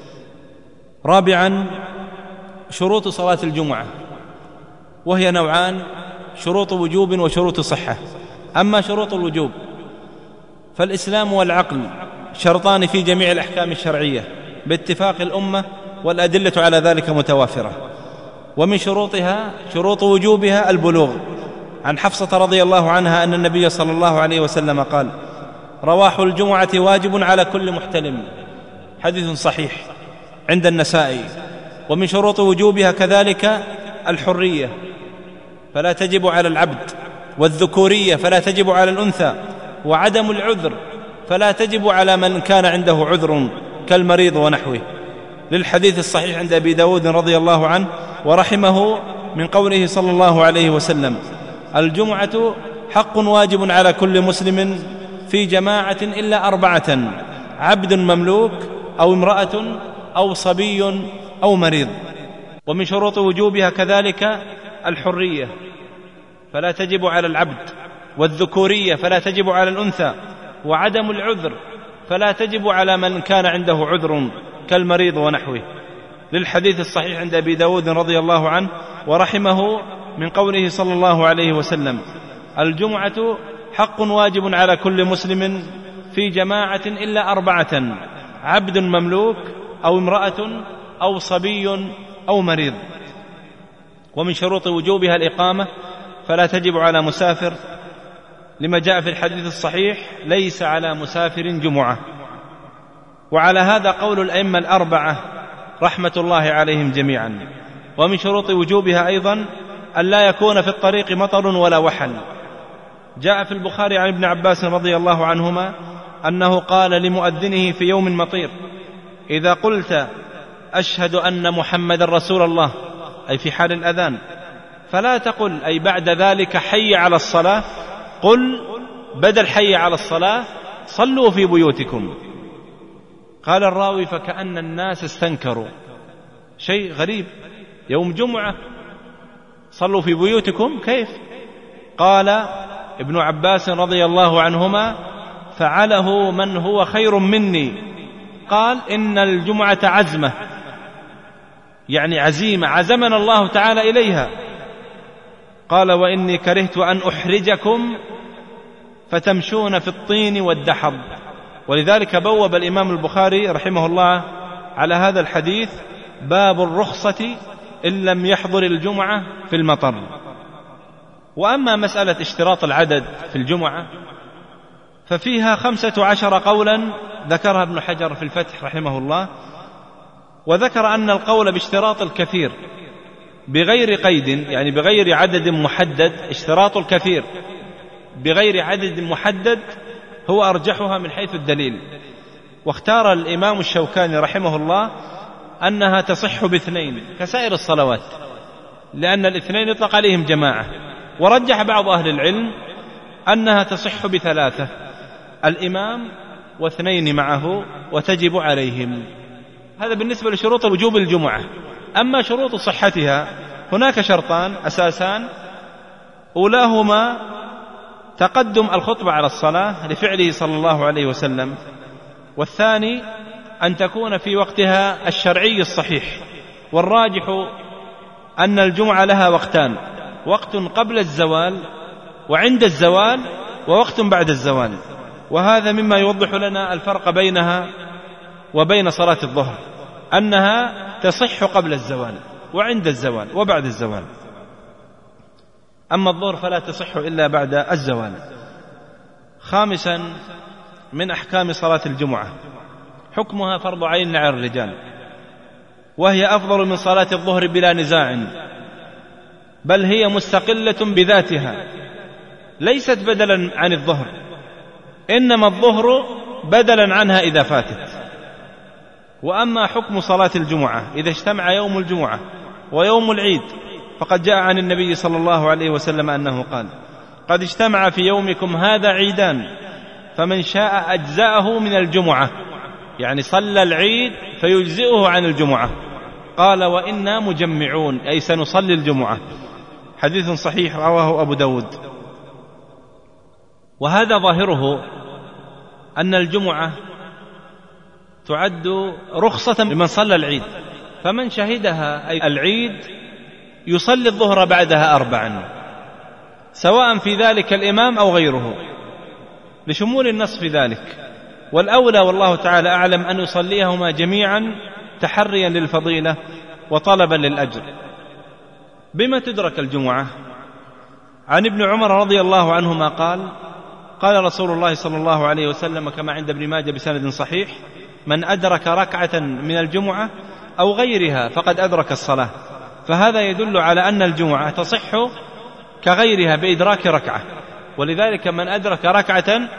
[SPEAKER 3] رابعا، شروط صلاة الجمعة، وهي نوعان: شروط وجوب وشروط صحة. أما شروط الوجوب فالإسلام والعقل شرطان في جميع الأحكام الشرعية باتفاق الأمة، والأدلة على ذلك متوافرة. ومن شروطها شروط وجوبها البلوغ. عن حفصة رضي الله عنها أن النبي صلى الله عليه وسلم قال: رواح الجمعة واجب على كل محتلم. حديث صحيح عند النسائي. ومن شروط وجوبها كذلك الحرية، فلا تجب على العبد، والذكورية فلا تجب على الأنثى، وعدم العذر فلا تجب على من كان عنده عذر كالمريض ونحوه، للحديث الصحيح عند أبي داود رضي الله عنه ورحمه من قوله صلى الله عليه وسلم: الجمعة حق واجب على كل مسلم في جماعة إلا 4: عبد مملوك، أو امرأة، أو صبي، أو مريض. ومن شروط وجوبها كذلك الحرية، فلا تجب على العبد، والذكورية فلا تجب على الأنثى، وعدم العذر فلا تجب على من كان عنده عذر كالمريض ونحوه، للحديث الصحيح عند أبي داود رضي الله عنه ورحمه من قوله صلى الله عليه وسلم: الجمعة حق واجب على كل مسلم في جماعة إلا 4: عبد مملوك، أو امرأة، أو صبي، أو مريض. ومن شروط وجوبها الإقامة، فلا تجب على مسافر، لما جاء في الحديث الصحيح: ليس على مسافر جمعة. وعلى هذا قول الأئمة الأربعة رحمة الله عليهم جميعا. ومن شروط وجوبها أيضا أن لا يكون في الطريق مطر ولا وحل. جاء في البخاري عن ابن عباس رضي الله عنهما أنه قال لمؤذنه في يوم مطير: إذا قلت أشهد أن محمد رسول الله، أي في حال الأذان، فلا تقل أي بعد ذلك حي على الصلاة، قل بدل حي على الصلاة صلوا في بيوتكم. قال الراوي: فكأن الناس استنكروا. شيء غريب، يوم جمعة صلوا في بيوتكم كيف؟ قال ابن عباس رضي الله عنهما: فعله من هو خير مني. قال: إن الجمعة عزمة، يعني عزيمة عزمنا الله تعالى إليها. قال: وإني كرهت أن أحرجكم فتمشون في الطين والدحض. ولذلك بوب الإمام البخاري رحمه الله على هذا الحديث: باب الرخصة إن لم يحضر الجمعة في المطر. وأما مسألة اشتراط العدد في الجمعة ففيها 15 قولا ذكرها ابن حجر في الفتح رحمه الله، وذكر أن القول باشتراط الكثير بغير قيد، يعني بغير عدد محدد، اشتراط الكثير بغير عدد محدد هو أرجحها من حيث الدليل. واختار الإمام الشوكاني رحمه الله أنها تصح باثنين كسائر الصلوات، لأن الاثنين يطلق عليهم جماعة. ورجح بعض أهل العلم أنها تصح بثلاثة: الإمام واثنين معه وتجب عليهم. هذا بالنسبة لشروط وجوب الجمعة. أما شروط صحتها هناك شرطان أساسان: أولاهما تقدم الخطبة على الصلاة لفعله صلى الله عليه وسلم، والثاني أن تكون في وقتها الشرعي الصحيح. والراجح أن الجمعة لها وقتان: وقت قبل الزوال وعند الزوال، ووقت بعد الزوال. وهذا مما يوضح لنا الفرق بينها وبين صلاة الظهر، أنها تصح قبل الزوال وعند الزوال وبعد الزوال، أما الظهر فلا تصح إلا بعد الزوال. خامسا من أحكام صلاة الجمعة: حكمها فرض عين على الرجال، وهي أفضل من صلاة الظهر بلا نزاع، بل هي مستقلة بذاتها، ليست بدلا عن الظهر، إنما الظهر بدلا عنها إذا فاتت. وأما حكم صلاة الجمعة إذا اجتمع يوم الجمعة ويوم العيد فقد جاء عن النبي صلى الله عليه وسلم أنه قال: قد اجتمع في يومكم هذا عيدان، فمن شاء أجزأه من الجمعة، يعني صلى العيد فيجزئه عن الجمعة. قال: وإنا مجمعون، أي سنصلي الجمعة. حديث صحيح رواه أبو داود. وهذا ظاهره أن الجمعة تعد رخصة لمن صلى العيد، فمن شهدها أي العيد يصلي الظهر بعدها 4، سواء في ذلك الإمام أو غيره، لشمول النص في ذلك. والأولى والله تعالى أعلم أن يصليهما جميعا تحريا للفضيلة وطلبا للأجر. بما تدرك الجمعة؟ عن ابن عمر رضي الله عنهما قال: قال رسول الله صلى الله عليه وسلم كما عند ابن ماجه بسند صحيح: من أدرك ركعة من الجمعة أو غيرها فقد أدرك الصلاة. فهذا يدل على أن الجمعة تصح كغيرها بإدراك ركعة، ولذلك من أدرك ركعة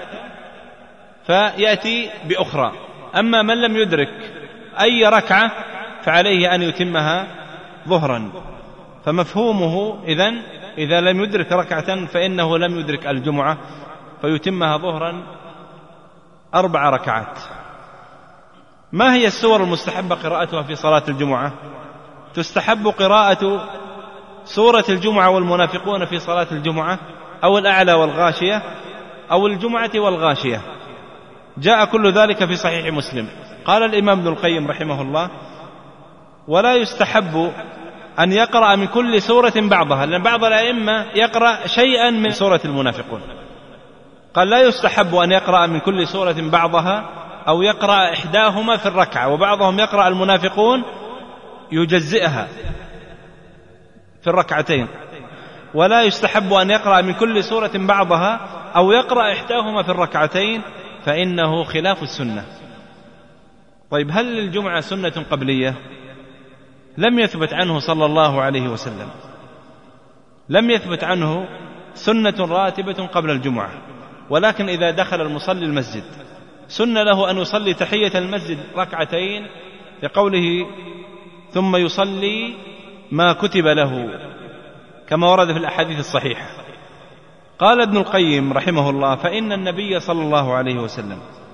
[SPEAKER 3] فيأتي بأخرى. أما من لم يدرك أي ركعة فعليه أن يتمها ظهرا. فمفهومه إذن إذا لم يدرك ركعة فإنه لم يدرك الجمعة، فيتمها ظهرا 4 ركعات. ما هي السور المستحبة قراءتها في صلاة الجمعة؟ تستحب قراءة سورة الجمعة والمنافقون في صلاة الجمعة، أو الأعلى والغاشية، أو الجمعة والغاشية. جاء كل ذلك في صحيح مسلم. قال الإمام ابن القيم رحمه الله: ولا يستحب أن يقرأ من كل سورة بعضها، لأن بعض الأئمة يقرأ شيئا من سورة المنافقون. قال: لا يستحب أن يقرأ من كل سورة بعضها، أو يقرأ إحداهما في الركعة، وبعضهم يقرأ المنافقون يجزئها في الركعتين. ولا يستحب أن يقرأ من كل سورة بعضها أو يقرأ إحداهما في الركعتين، فإنه خلاف السنة. طيب، هل الجمعة سنة قبلية؟ لم يثبت عنه صلى الله عليه وسلم، لم يثبت عنه سنة راتبة قبل الجمعة. ولكن إذا دخل المصلي المسجد سن له أن يصلي تحية المسجد ركعتين، لقوله: ثم يصلي ما كتب له، كما ورد في الأحاديث الصحيحة. قال ابن القيم رحمه الله: فإن النبي صلى الله عليه وسلم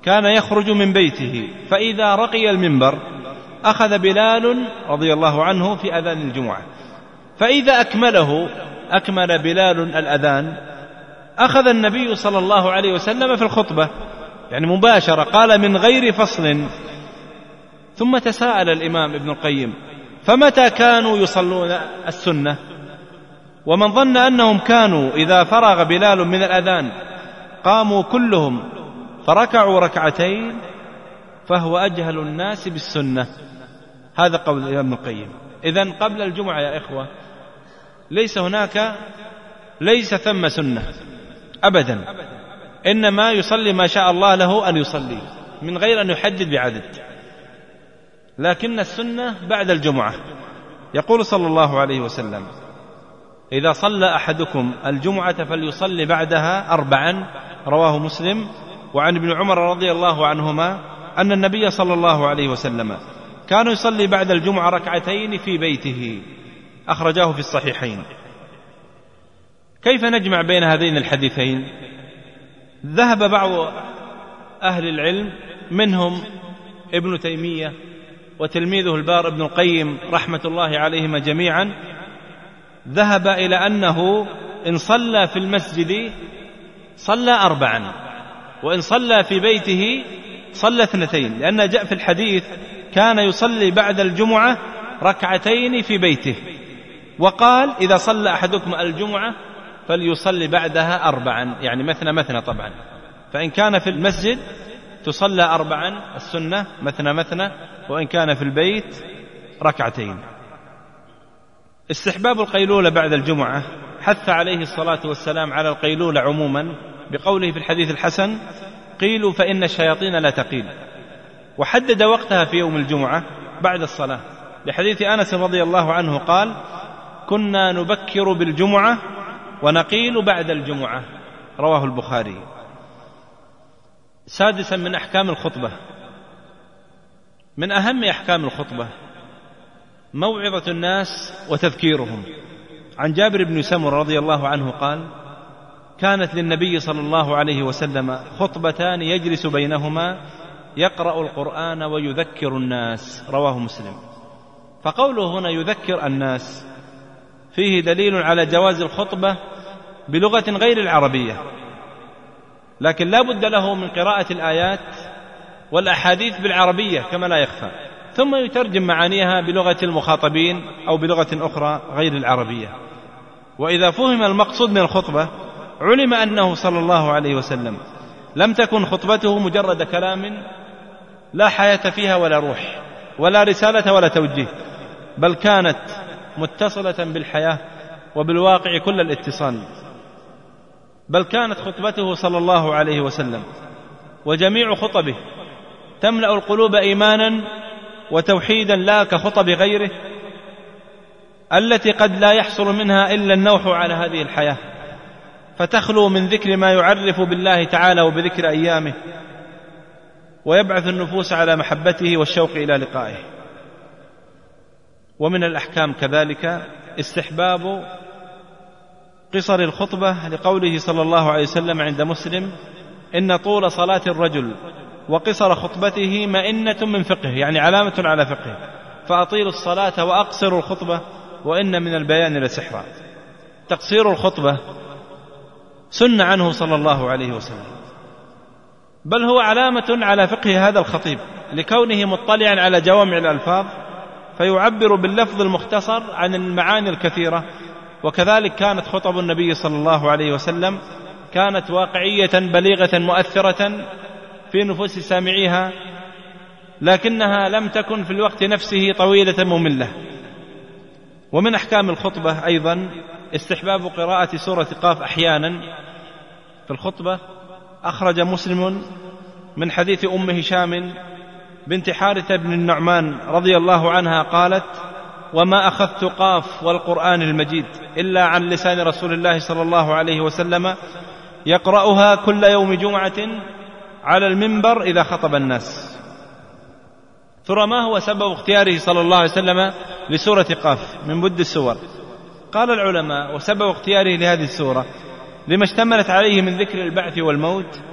[SPEAKER 3] كان يخرج من بيته، فإذا رقي المنبر أخذ بلال رضي الله عنه في أذان الجمعة، فإذا أكمل بلال الأذان أخذ النبي صلى الله عليه وسلم في الخطبة، يعني مباشرة، قال من غير فصل. ثم تساءل الإمام ابن القيم: فمتى كانوا يصلون السنة؟ ومن ظن أنهم كانوا إذا فرغ بلال من الأذان قاموا كلهم فركعوا ركعتين فهو أجهل الناس بالسنة. هذا قول الإمام ابن القيم. إذن قبل الجمعة يا إخوة ليس ثم سنة أبدا، إنما يصلي ما شاء الله له أن يصلي من غير أن يحدد بعدد، لكن السنة بعد الجمعة. يقول صلى الله عليه وسلم: إذا صلى أحدكم الجمعة فليصلي بعدها 4، رواه مسلم. وعن ابن عمر رضي الله عنهما أن النبي صلى الله عليه وسلم كان يصلي بعد الجمعة ركعتين في بيته، أخرجاه في الصحيحين. كيف نجمع بين هذين الحديثين؟ ذهب بعض أهل العلم منهم ابن تيمية وتلميذه البار ابن القيم رحمة الله عليهما جميعا، ذهب إلى أنه إن صلى في المسجد صلى 4، وإن صلى في بيته صلى 2، لأن جاء في الحديث كان يصلي بعد الجمعة ركعتين في بيته، وقال إذا صلى أحدكم الجمعة فليصلي بعدها 4، يعني مثنى طبعا. فإن كان في المسجد تصلى 4 السنة مثنى، وإن كان في البيت ركعتين. استحباب القيلولة بعد الجمعة، حث عليه الصلاة والسلام على القيلولة عموما بقوله في الحديث الحسن: قيلوا فإن الشياطين لا تقيل. وحدد وقتها في يوم الجمعة بعد الصلاة، لحديث أنس رضي الله عنه قال: كنا نبكر بالجمعة ونقيل بعد الجمعة، رواه البخاري. سادسا من أحكام الخطبة، من أهم أحكام الخطبة موعظة الناس وتذكيرهم. عن جابر بن سمر رضي الله عنه قال: كانت للنبي صلى الله عليه وسلم خطبتان يجلس بينهما يقرأ القرآن ويذكر الناس، رواه مسلم. فقوله هنا يذكر الناس فيه دليل على جواز الخطبة بلغة غير العربية، لكن لا بد له من قراءة الآيات والأحاديث بالعربية كما لا يخفى، ثم يترجم معانيها بلغة المخاطبين أو بلغة أخرى غير العربية. وإذا فهم المقصود من الخطبة علم أنه صلى الله عليه وسلم لم تكن خطبته مجرد كلام لا حياة فيها ولا روح ولا رسالة ولا توجيه، بل كانت متصلة بالحياة وبالواقع كل الاتصال. بل كانت خطبته صلى الله عليه وسلم وجميع خطبه تملأ القلوب إيمانا وتوحيدا، لا كخطب غيره التي قد لا يحصل منها إلا النوح على هذه الحياة، فتخلو من ذكر ما يعرف بالله تعالى وبذكر أيامه، ويبعث النفوس على محبته والشوق إلى لقائه. ومن الأحكام كذلك استحباب قصر الخطبة، لقوله صلى الله عليه وسلم عند مسلم: إن طول صلاة الرجل وقصر خطبته مئنة من فقه، يعني علامة على فقه، فأطيلوا الصلاة وأقصروا الخطبة وإن من البيان لسحرا. تقصير الخطبة سنة عنه صلى الله عليه وسلم، بل هو علامة على فقه هذا الخطيب لكونه مطلعا على جوامع الألفاظ فيعبر باللفظ المختصر عن المعاني الكثيرة. وكذلك كانت خطب النبي صلى الله عليه وسلم كانت واقعية بليغة مؤثرة في نفوس سامعيها، لكنها لم تكن في الوقت نفسه طويلة مملة. ومن أحكام الخطبة أيضا استحباب قراءة سورة قاف أحيانا في الخطبة. أخرج مسلم من حديث أم هشام بنت حارثة بن النعمان رضي الله عنها قالت: وما أخذت قاف والقرآن المجيد إلا عن لسان رسول الله صلى الله عليه وسلم يقرأها كل يوم جمعة على المنبر إذا خطب الناس. ترى ما هو سبب اختياره صلى الله عليه وسلم لسورة قاف من بد السور؟ قال العلماء: وسبب اختياره لهذه السورة لما اشتملت عليه من ذكر البعث والموت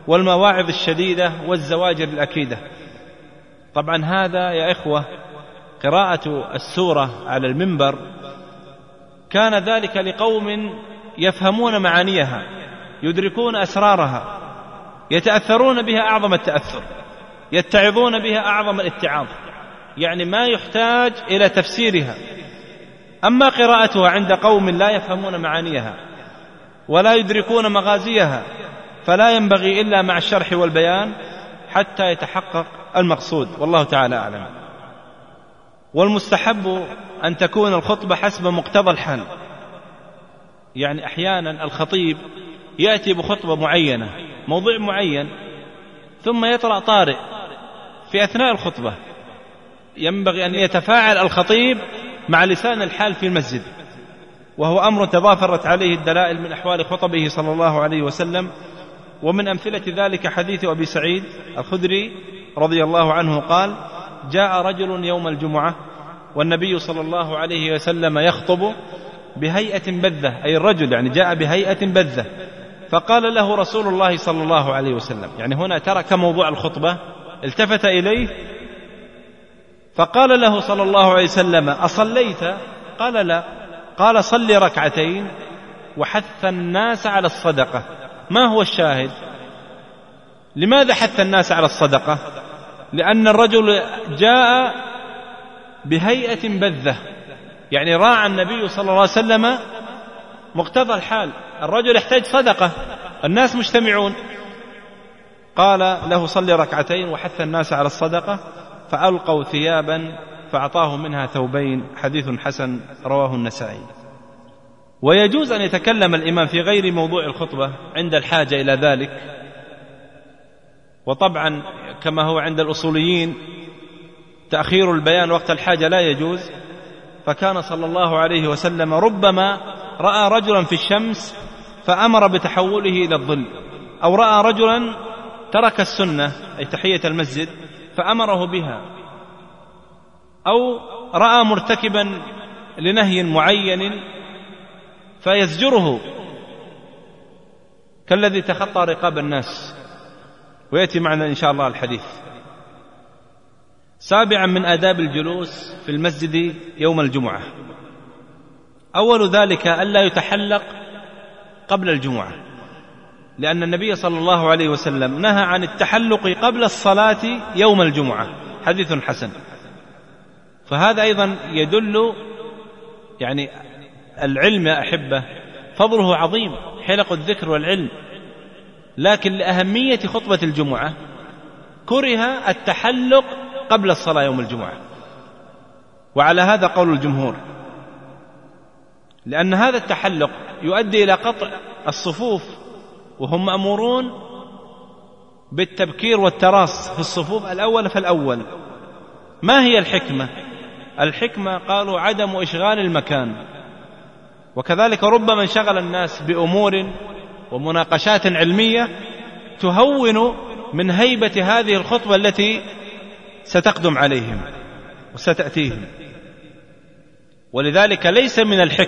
[SPEAKER 3] والمواعظ الشديدة والزواجر الأكيدة. طبعا هذا يا إخوة قراءة السورة على المنبر كان ذلك لقوم يفهمون معانيها، يدركون أسرارها، يتأثرون بها أعظم التأثر، يتعظون بها أعظم الاتعاظ، يعني ما يحتاج إلى تفسيرها. أما قراءتها عند قوم لا يفهمون معانيها ولا يدركون مغازيها فلا ينبغي إلا مع الشرح والبيان حتى يتحقق المقصود، والله تعالى أعلم. والمستحب أن تكون الخطبة حسب مقتضى الحال، يعني أحيانا الخطيب يأتي بخطبة معينة موضوع معين ثم يطرأ طارئ في أثناء الخطبة، ينبغي أن يتفاعل الخطيب مع لسان الحال في المسجد، وهو أمر تضافرت عليه الدلائل من أحوال خطبه صلى الله عليه وسلم. ومن أمثلة ذلك حديث أبي سعيد الخدري رضي الله عنه قال: جاء رجل يوم الجمعة والنبي صلى الله عليه وسلم يخطب بهيئة بذة، أي الرجل يعني جاء بهيئة بذة، فقال له رسول الله صلى الله عليه وسلم، يعني هنا ترك موضوع الخطبة التفت إليه فقال له صلى الله عليه وسلم: أصليت؟ قال: لا. قال: صل ركعتين وحث الناس على الصدقة. ما هو الشاهد؟ لماذا حث الناس على الصدقة؟ لأن الرجل جاء بهيئة بذة، يعني راعى النبي صلى الله عليه وسلم مقتضى الحال، الرجل يحتاج صدقة، الناس مجتمعون، قال له: صل ركعتين وحث الناس على الصدقة، فألقوا ثيابا فأعطاه منها ثوبين. حديث حسن رواه النسائي. ويجوز أن يتكلم الإمام في غير موضوع الخطبة عند الحاجة إلى ذلك، وطبعا كما هو عند الأصوليين تأخير البيان وقت الحاجة لا يجوز، فكان صلى الله عليه وسلم ربما رأى رجلا في الشمس فأمر بتحوله إلى الظل، أو رأى رجلا ترك السنة أي تحية المسجد فأمره بها، أو رأى مرتكبا لنهي معين فيزجره كالذي تخطى رقاب الناس، ويأتي معنا إن شاء الله الحديث. سابعا من آداب الجلوس في المسجد يوم الجمعة، أول ذلك ألا يتحلق قبل الجمعة، لأن النبي صلى الله عليه وسلم نهى عن التحلق قبل الصلاة يوم الجمعة، حديث حسن. فهذا أيضا يدل يعني العلم يا أحبة فضله عظيم، حلق الذكر والعلم، لكن لأهمية خطبة الجمعة كره التحلق قبل الصلاة يوم الجمعة، وعلى هذا قول الجمهور، لأن هذا التحلق يؤدي إلى قطع الصفوف، وهم مأمورون بالتبكير والتراص في الصفوف الأول فالأول. ما هي الحكمة؟ الحكمة قالوا عدم إشغال المكان، وكذلك ربما انشغل الناس بأمور ومناقشات علمية تهون من هيبة هذه الخطبة التي ستقدم عليهم وستأتيهم. ولذلك ليس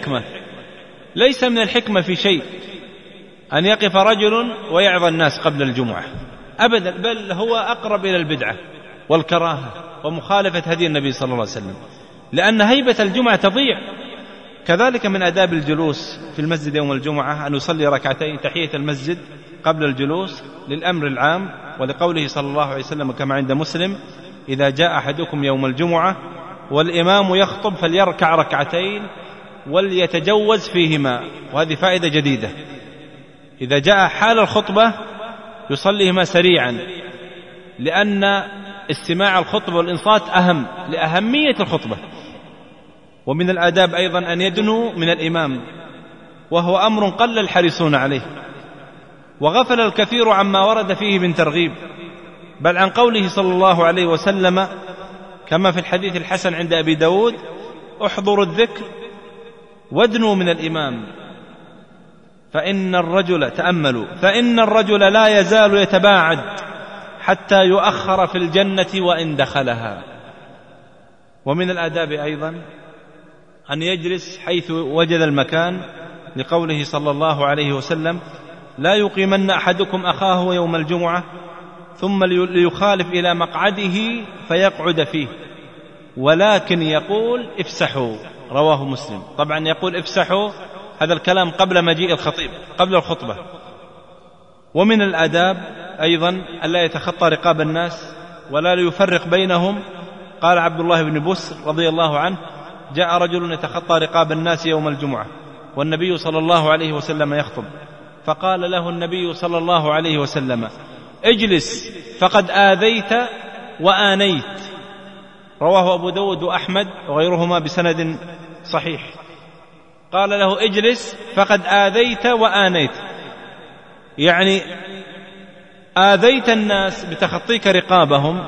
[SPEAKER 3] من الحكمة في شيء أن يقف رجل ويعظ الناس قبل الجمعة أبدا، بل هو أقرب إلى البدعة والكراهة ومخالفة هدي النبي صلى الله عليه وسلم، لأن هيبة الجمعة تضيع. كذلك من آداب الجلوس في المسجد يوم الجمعة أن يصلي ركعتين تحية المسجد قبل الجلوس للأمر العام، ولقوله صلى الله عليه وسلم كما عند مسلم: إذا جاء أحدكم يوم الجمعة والإمام يخطب فليركع ركعتين وليتجوز فيهما. وهذه فائدة جديدة، إذا جاء حال الخطبة يصليهما سريعا، لأن استماع الخطبة والإنصات أهم لأهمية الخطبة. ومن الآداب أيضا أن يدنوا من الإمام، وهو أمر قل الحريصون عليه، وغفل الكثير عما ورد فيه من ترغيب، بل عن قوله صلى الله عليه وسلم كما في الحديث الحسن عند أبي داود: احضروا الذكر وادنوا من الإمام، فإن الرجل لا يزال يتباعد حتى يؤخر في الجنة وإن دخلها. ومن الآداب أيضا أن يجلس حيث وجد المكان، لقوله صلى الله عليه وسلم: لا يقيمن أحدكم أخاه يوم الجمعة ثم ليخالف إلى مقعده فيقعد فيه، ولكن يقول افسحوا. رواه مسلم. طبعا يقول افسحوا، هذا الكلام قبل مجيء الخطيب، قبل الخطبة. ومن الآداب أيضا ألا يتخطى رقاب الناس ولا ليفرق بينهم. قال عبد الله بن بسر رضي الله عنه: جاء رجل يتخطى رقاب الناس يوم الجمعة والنبي صلى الله عليه وسلم يخطب، فقال له النبي صلى الله عليه وسلم: اجلس فقد آذيت وآنيت. رواه أبو داود وأحمد وغيرهما بسند صحيح. قال له: اجلس فقد آذيت وآنيت، يعني آذيت الناس بتخطيك رقابهم،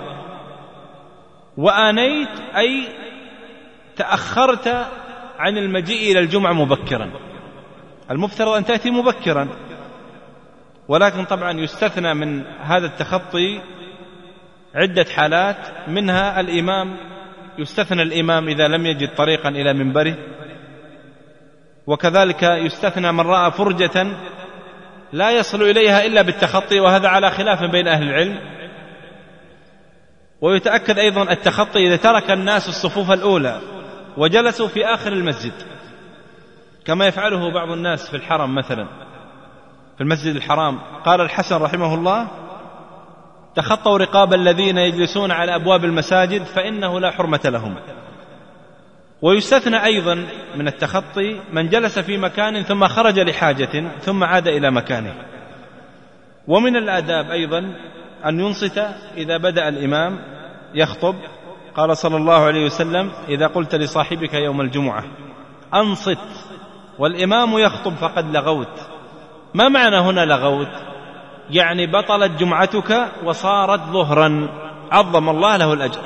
[SPEAKER 3] وآنيت أي تأخرت عن المجيء إلى الجمعة مبكرا. المفترض أن تأتي مبكرا، ولكن طبعا يستثنى من هذا التخطي عدة حالات، منها الإمام، يستثنى الإمام إذا لم يجد طريقا إلى منبره، وكذلك يستثنى من رأى فرجة لا يصل إليها إلا بالتخطي، وهذا على خلاف بين أهل العلم. ويتأكد أيضا التخطي إذا ترك الناس الصفوف الأولى وجلسوا في آخر المسجد، كما يفعله بعض الناس في الحرم مثلا، في المسجد الحرام. قال الحسن رحمه الله: تخطوا رقاب الذين يجلسون على أبواب المساجد فإنه لا حرمة لهم. ويستثنى أيضا من التخطي من جلس في مكان ثم خرج لحاجة ثم عاد إلى مكانه. ومن الآداب أيضا أن ينصت إذا بدأ الإمام يخطب. قال صلى الله عليه وسلم: إذا قلت لصاحبك يوم الجمعة أنصت والإمام يخطب فقد لغوت. ما معنى هنا لغوت؟ يعني بطلت جمعتك وصارت ظهرا، عظم الله له الأجر.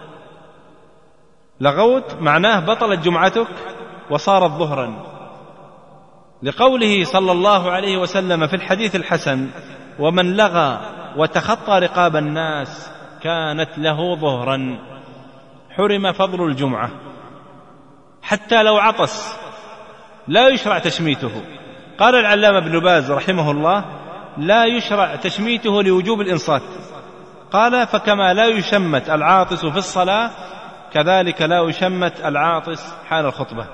[SPEAKER 3] لغوت معناه بطلت جمعتك وصارت ظهرا، لقوله صلى الله عليه وسلم في الحديث الحسن: ومن لغى وتخطى رقاب الناس كانت له ظهرا. حرم فضل الجمعة، حتى لو عطس لا يشرع تشميته. قال العلامة ابن باز رحمه الله: لا يشرع تشميته لوجوب الإنصات. قال: فكما لا يشمت العاطس في الصلاة كذلك لا يشمت العاطس حال الخطبة.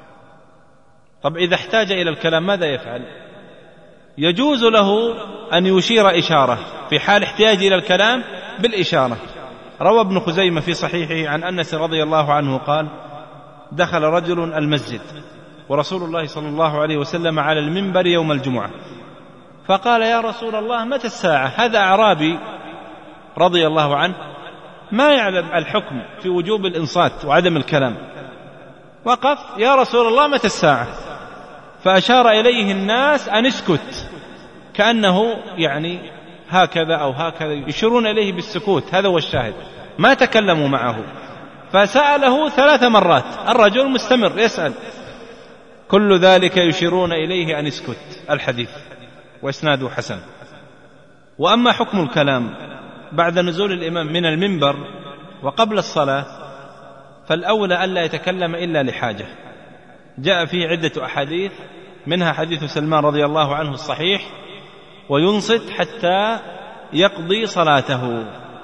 [SPEAKER 3] طب إذا احتاج إلى الكلام ماذا يفعل؟ يجوز له أن يشير إشارة في حال احتياج إلى الكلام بالإشارة. روى ابن خزيمة في صحيحه عن أنس رضي الله عنه قال: دخل رجل المسجد ورسول الله صلى الله عليه وسلم على المنبر يوم الجمعة، فقال: يا رسول الله متى الساعة؟ هذا أعرابي رضي الله عنه ما يعلم الحكم في وجوب الإنصات وعدم الكلام. وقف: يا رسول الله متى الساعة؟ فأشار إليه الناس أن اسكت، كأنه يعني هكذا أو هكذا، يشيرون إليه بالسكوت. هذا هو الشاهد، ما تكلموا معه. فسأله 3 مرات، الرجل مستمر يسأل، كل ذلك يشيرون إليه أن اسكت. الحديث وإسناده حسن. وأما حكم الكلام بعد نزول الإمام من المنبر وقبل الصلاة فالأولى ألا يتكلم إلا لحاجة. جاء فيه عدة أحاديث، منها حديث سلمان رضي الله عنه الصحيح: وينصت حتى يقضي صلاته.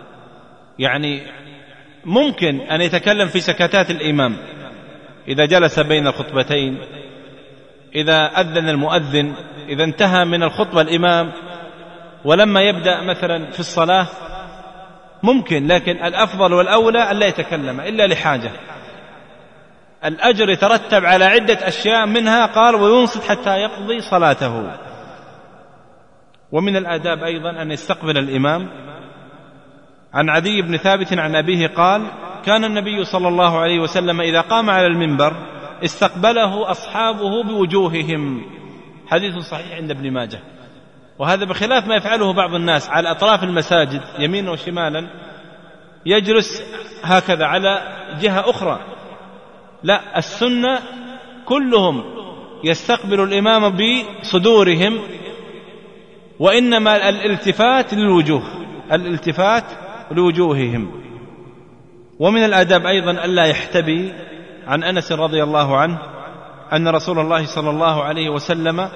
[SPEAKER 3] يعني ممكن أن يتكلم في سكتات الإمام إذا جلس بين الخطبتين، إذا أذن المؤذن، إذا انتهى من الخطبة الإمام ولما يبدأ مثلا في الصلاة ممكن، لكن الأفضل والأولى أن لا يتكلم إلا لحاجة. الأجر يترتب على عدة أشياء، منها قال: وينصت حتى يقضي صلاته. ومن الآداب أيضا أن يستقبل الإمام. عن عدي بن ثابت عن أبيه قال: كان النبي صلى الله عليه وسلم إذا قام على المنبر استقبله أصحابه بوجوههم. حديث صحيح عند ابن ماجه. وهذا بخلاف ما يفعله بعض الناس على أطراف المساجد يمينا وشمالا، يجلس هكذا على جهة أخرى. لا، السنة كلهم يستقبل الإمام بصدورهم، وإنما الالتفات للوجوه، الالتفات لوجوههم. ومن الآداب أيضا ألا يحتبي. عن أنس رضي الله عنه أن رسول الله صلى الله عليه وسلم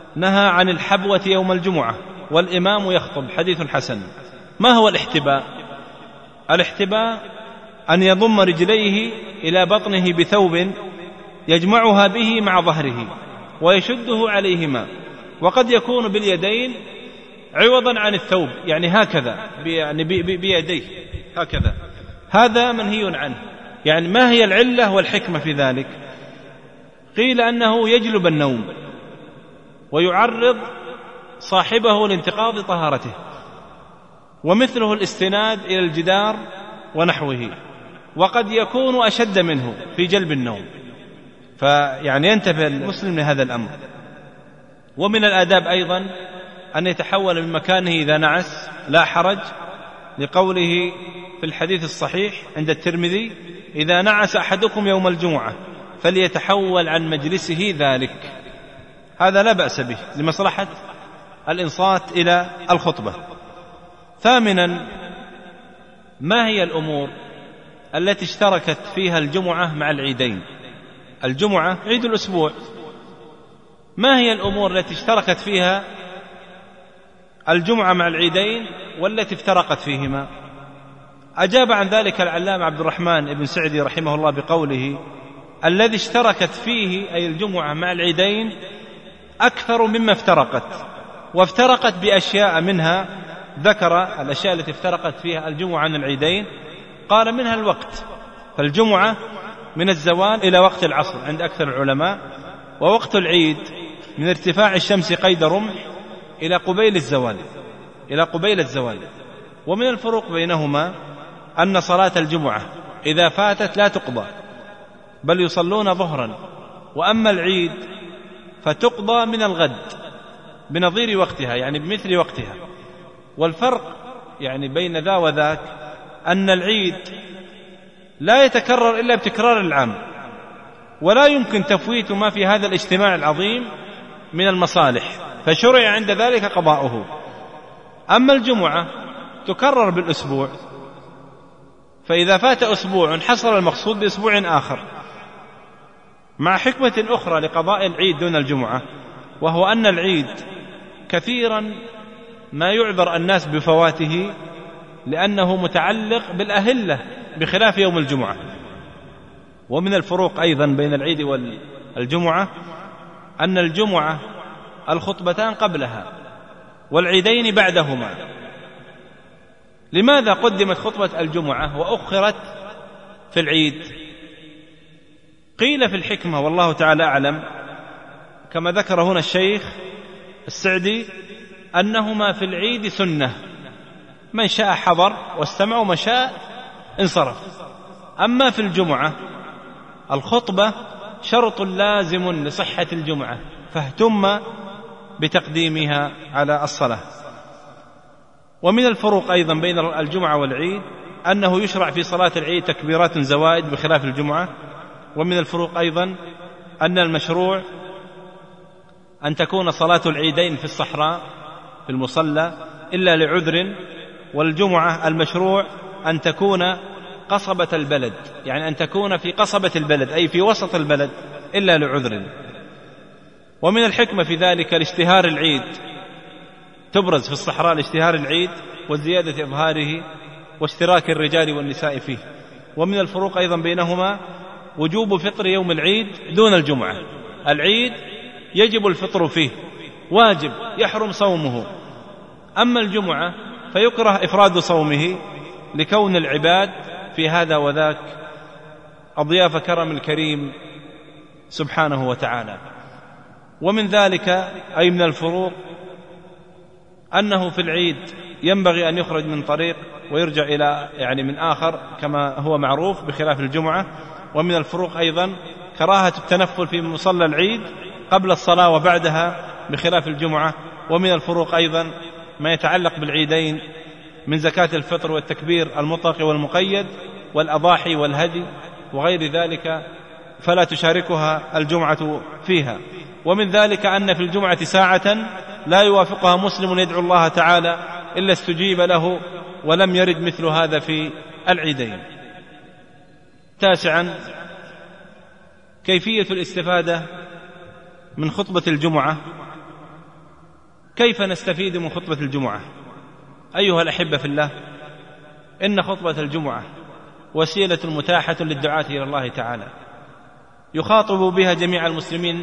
[SPEAKER 3] نهى عن الحبوة يوم الجمعة والإمام يخطب، حديث حسن. ما هو الاحتباء؟ الاحتباء أن يضم رجليه إلى بطنه بثوب يجمعها به مع ظهره ويشده عليهما، وقد يكون باليدين عوضا عن الثوب، يعني هكذا، يعني بيديه هكذا. هذا منهي عنه. يعني ما هي العلة والحكمة في ذلك؟ قيل أنه يجلب النوم ويعرض صاحبه لانتقاض طهارته، ومثله الاستناد إلى الجدار ونحوه، وقد يكون أشد منه في جلب النوم، فيعني ينتبه المسلم لهذا الأمر. ومن الآداب أيضا أن يتحول من مكانه إذا نعس، لا حرج، لقوله في الحديث الصحيح عند الترمذي: إذا نعس أحدكم يوم الجمعة فليتحول عن مجلسه ذلك. هذا لا بأس به لمصلحة الإنصات إلى الخطبة. ثامنا، ما هي الأمور التي اشتركت فيها الجمعة مع العيدين؟ الجمعة عيد الأسبوع، ما هي الأمور التي اشتركت فيها الجمعة مع العيدين والتي افترقت فيهما؟ أجاب عن ذلك العلامة عبد الرحمن بن سعدي رحمه الله بقوله: الذي اشتركت فيه أي الجمعة مع العيدين أكثر مما افترقت، وافترقت بأشياء، منها ذكر الأشياء التي افترقت فيها الجمعة عن العيدين، قال منها الوقت، فالجمعة من الزوال إلى وقت العصر عند أكثر العلماء، ووقت العيد من ارتفاع الشمس قيد رمح إلى قبيل الزوال. ومن الفروق بينهما أن صلاة الجمعة إذا فاتت لا تقضى، بل يصلون ظهرا، وأما العيد فتقضى من الغد بنظير وقتها، يعني بمثل وقتها. والفرق يعني بين ذا وذاك أن العيد لا يتكرر إلا بتكرار العام، ولا يمكن تفويت ما في هذا الاجتماع العظيم من المصالح، فشرع عند ذلك قضاؤه. أما الجمعة تكرر بالأسبوع، فإذا فات أسبوع حصل المقصود بأسبوع آخر، مع حكمة أخرى لقضاء العيد دون الجمعة، وهو أن العيد كثيرا ما يعذر الناس بفواته لأنه متعلق بالأهلة بخلاف يوم الجمعة. ومن الفروق أيضا بين العيد والجمعة أن الجمعة الخطبتان قبلها والعيدين بعدهما. لماذا قدمت خطبة الجمعة وأخرت في العيد؟ قيل في الحكمة والله تعالى أعلم، كما ذكر هنا الشيخ السعدي، أنهما في العيد سنة، من شاء حضر واستمع ومن شاء انصرف. أما في الجمعة الخطبة شرط لازم لصحة الجمعة، فاهتم بتقديمها على الصلاة. ومن الفروق أيضا بين الجمعة والعيد أنه يشرع في صلاة العيد تكبيرات زوائد بخلاف الجمعة. ومن الفروق أيضا أن المشروع أن تكون صلاة العيدين في الصحراء في المصلى إلا لعذر، والجمعة المشروع أن تكون قصبة البلد، يعني أن تكون في قصبة البلد أي في وسط البلد إلا لعذر. ومن الحكمة في ذلك الاشتهار العيد، تبرز في الصحراء الاشتهار العيد وزيادة إظهاره واشتراك الرجال والنساء فيه. ومن الفروق أيضا بينهما وجوب فطر يوم العيد دون الجمعة. العيد يجب الفطر فيه، واجب يحرم صومه. أما الجمعة فيكره إفراد صومه لكون العباد في هذا وذاك أضياف كرم الكريم سبحانه وتعالى. ومن ذلك أي من الفروق أنه في العيد ينبغي أن يخرج من طريق ويرجع إلى يعني من آخر كما هو معروف بخلاف الجمعة. ومن الفروق أيضا كراهة التنفل في مصلى العيد قبل الصلاة وبعدها بخلاف الجمعة. ومن الفروق أيضا ما يتعلق بالعيدين من زكاة الفطر والتكبير المطلق والمقيد والأضاحي والهدي وغير ذلك، فلا تشاركها الجمعة فيها. ومن ذلك أن في الجمعة ساعة لا يوافقها مسلم يدعو الله تعالى إلا استجيب له، ولم يرد مثل هذا في العيدين. تاسعا، كيفية الاستفادة من خطبة الجمعة كيف نستفيد من خطبة الجمعة؟ أيها الأحبة في الله، إن خطبة الجمعة وسيلة متاحة للدعاة إلى الله تعالى، يخاطب بها جميع المسلمين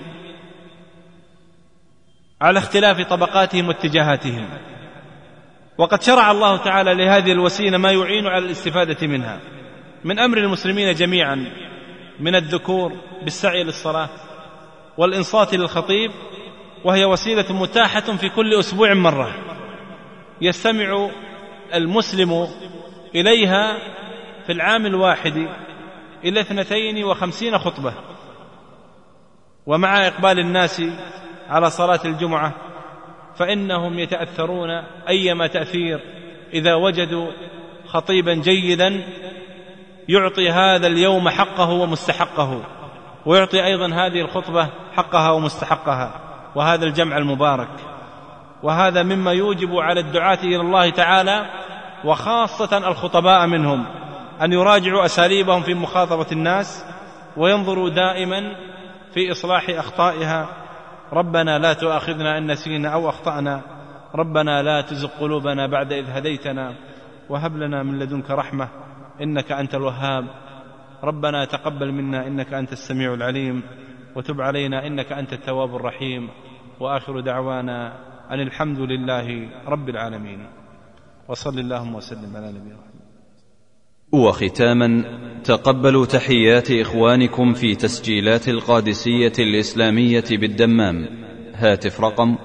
[SPEAKER 3] على اختلاف طبقاتهم واتجاهاتهم، وقد شرع الله تعالى لهذه الوسيلة ما يعين على الاستفادة منها من أمر المسلمين جميعا، من الذكور بالسعي للصلاة والإنصات للخطيب، وهي وسيلة متاحة في كل أسبوع مرة يستمع المسلم إليها في العام الواحد إلى 52 خطبة. ومع إقبال الناس على صلاة الجمعة فإنهم يتأثرون أيما تأثير إذا وجدوا خطيبا جيدا يعطي هذا اليوم حقه ومستحقه، ويعطي أيضا هذه الخطبة حقها ومستحقها، وهذا الجمع المبارك. وهذا مما يوجب على الدعاة إلى الله تعالى وخاصة الخطباء منهم أن يراجعوا أساليبهم في مخاطبة الناس، وينظروا دائما في إصلاح أخطائها. ربنا لا تؤاخذنا إن نسينا أو أخطأنا، ربنا لا تزغ قلوبنا بعد إذ هديتنا، وهب لنا من لدنك رحمة إنك أنت الوهاب، ربنا تقبل منا إنك أنت السميع العليم، وتب علينا إنك أنت التواب الرحيم. وآخر دعوانا أن الحمد لله رب العالمين، وصل اللهم وسلم على نبينا محمد.
[SPEAKER 1] وختاما، تقبلوا تحيات إخوانكم في تسجيلات القادسية الإسلامية بالدمام. هاتف رقم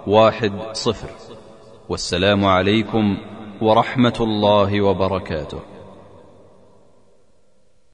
[SPEAKER 1] 83211110. والسلام عليكم ورحمة الله وبركاته.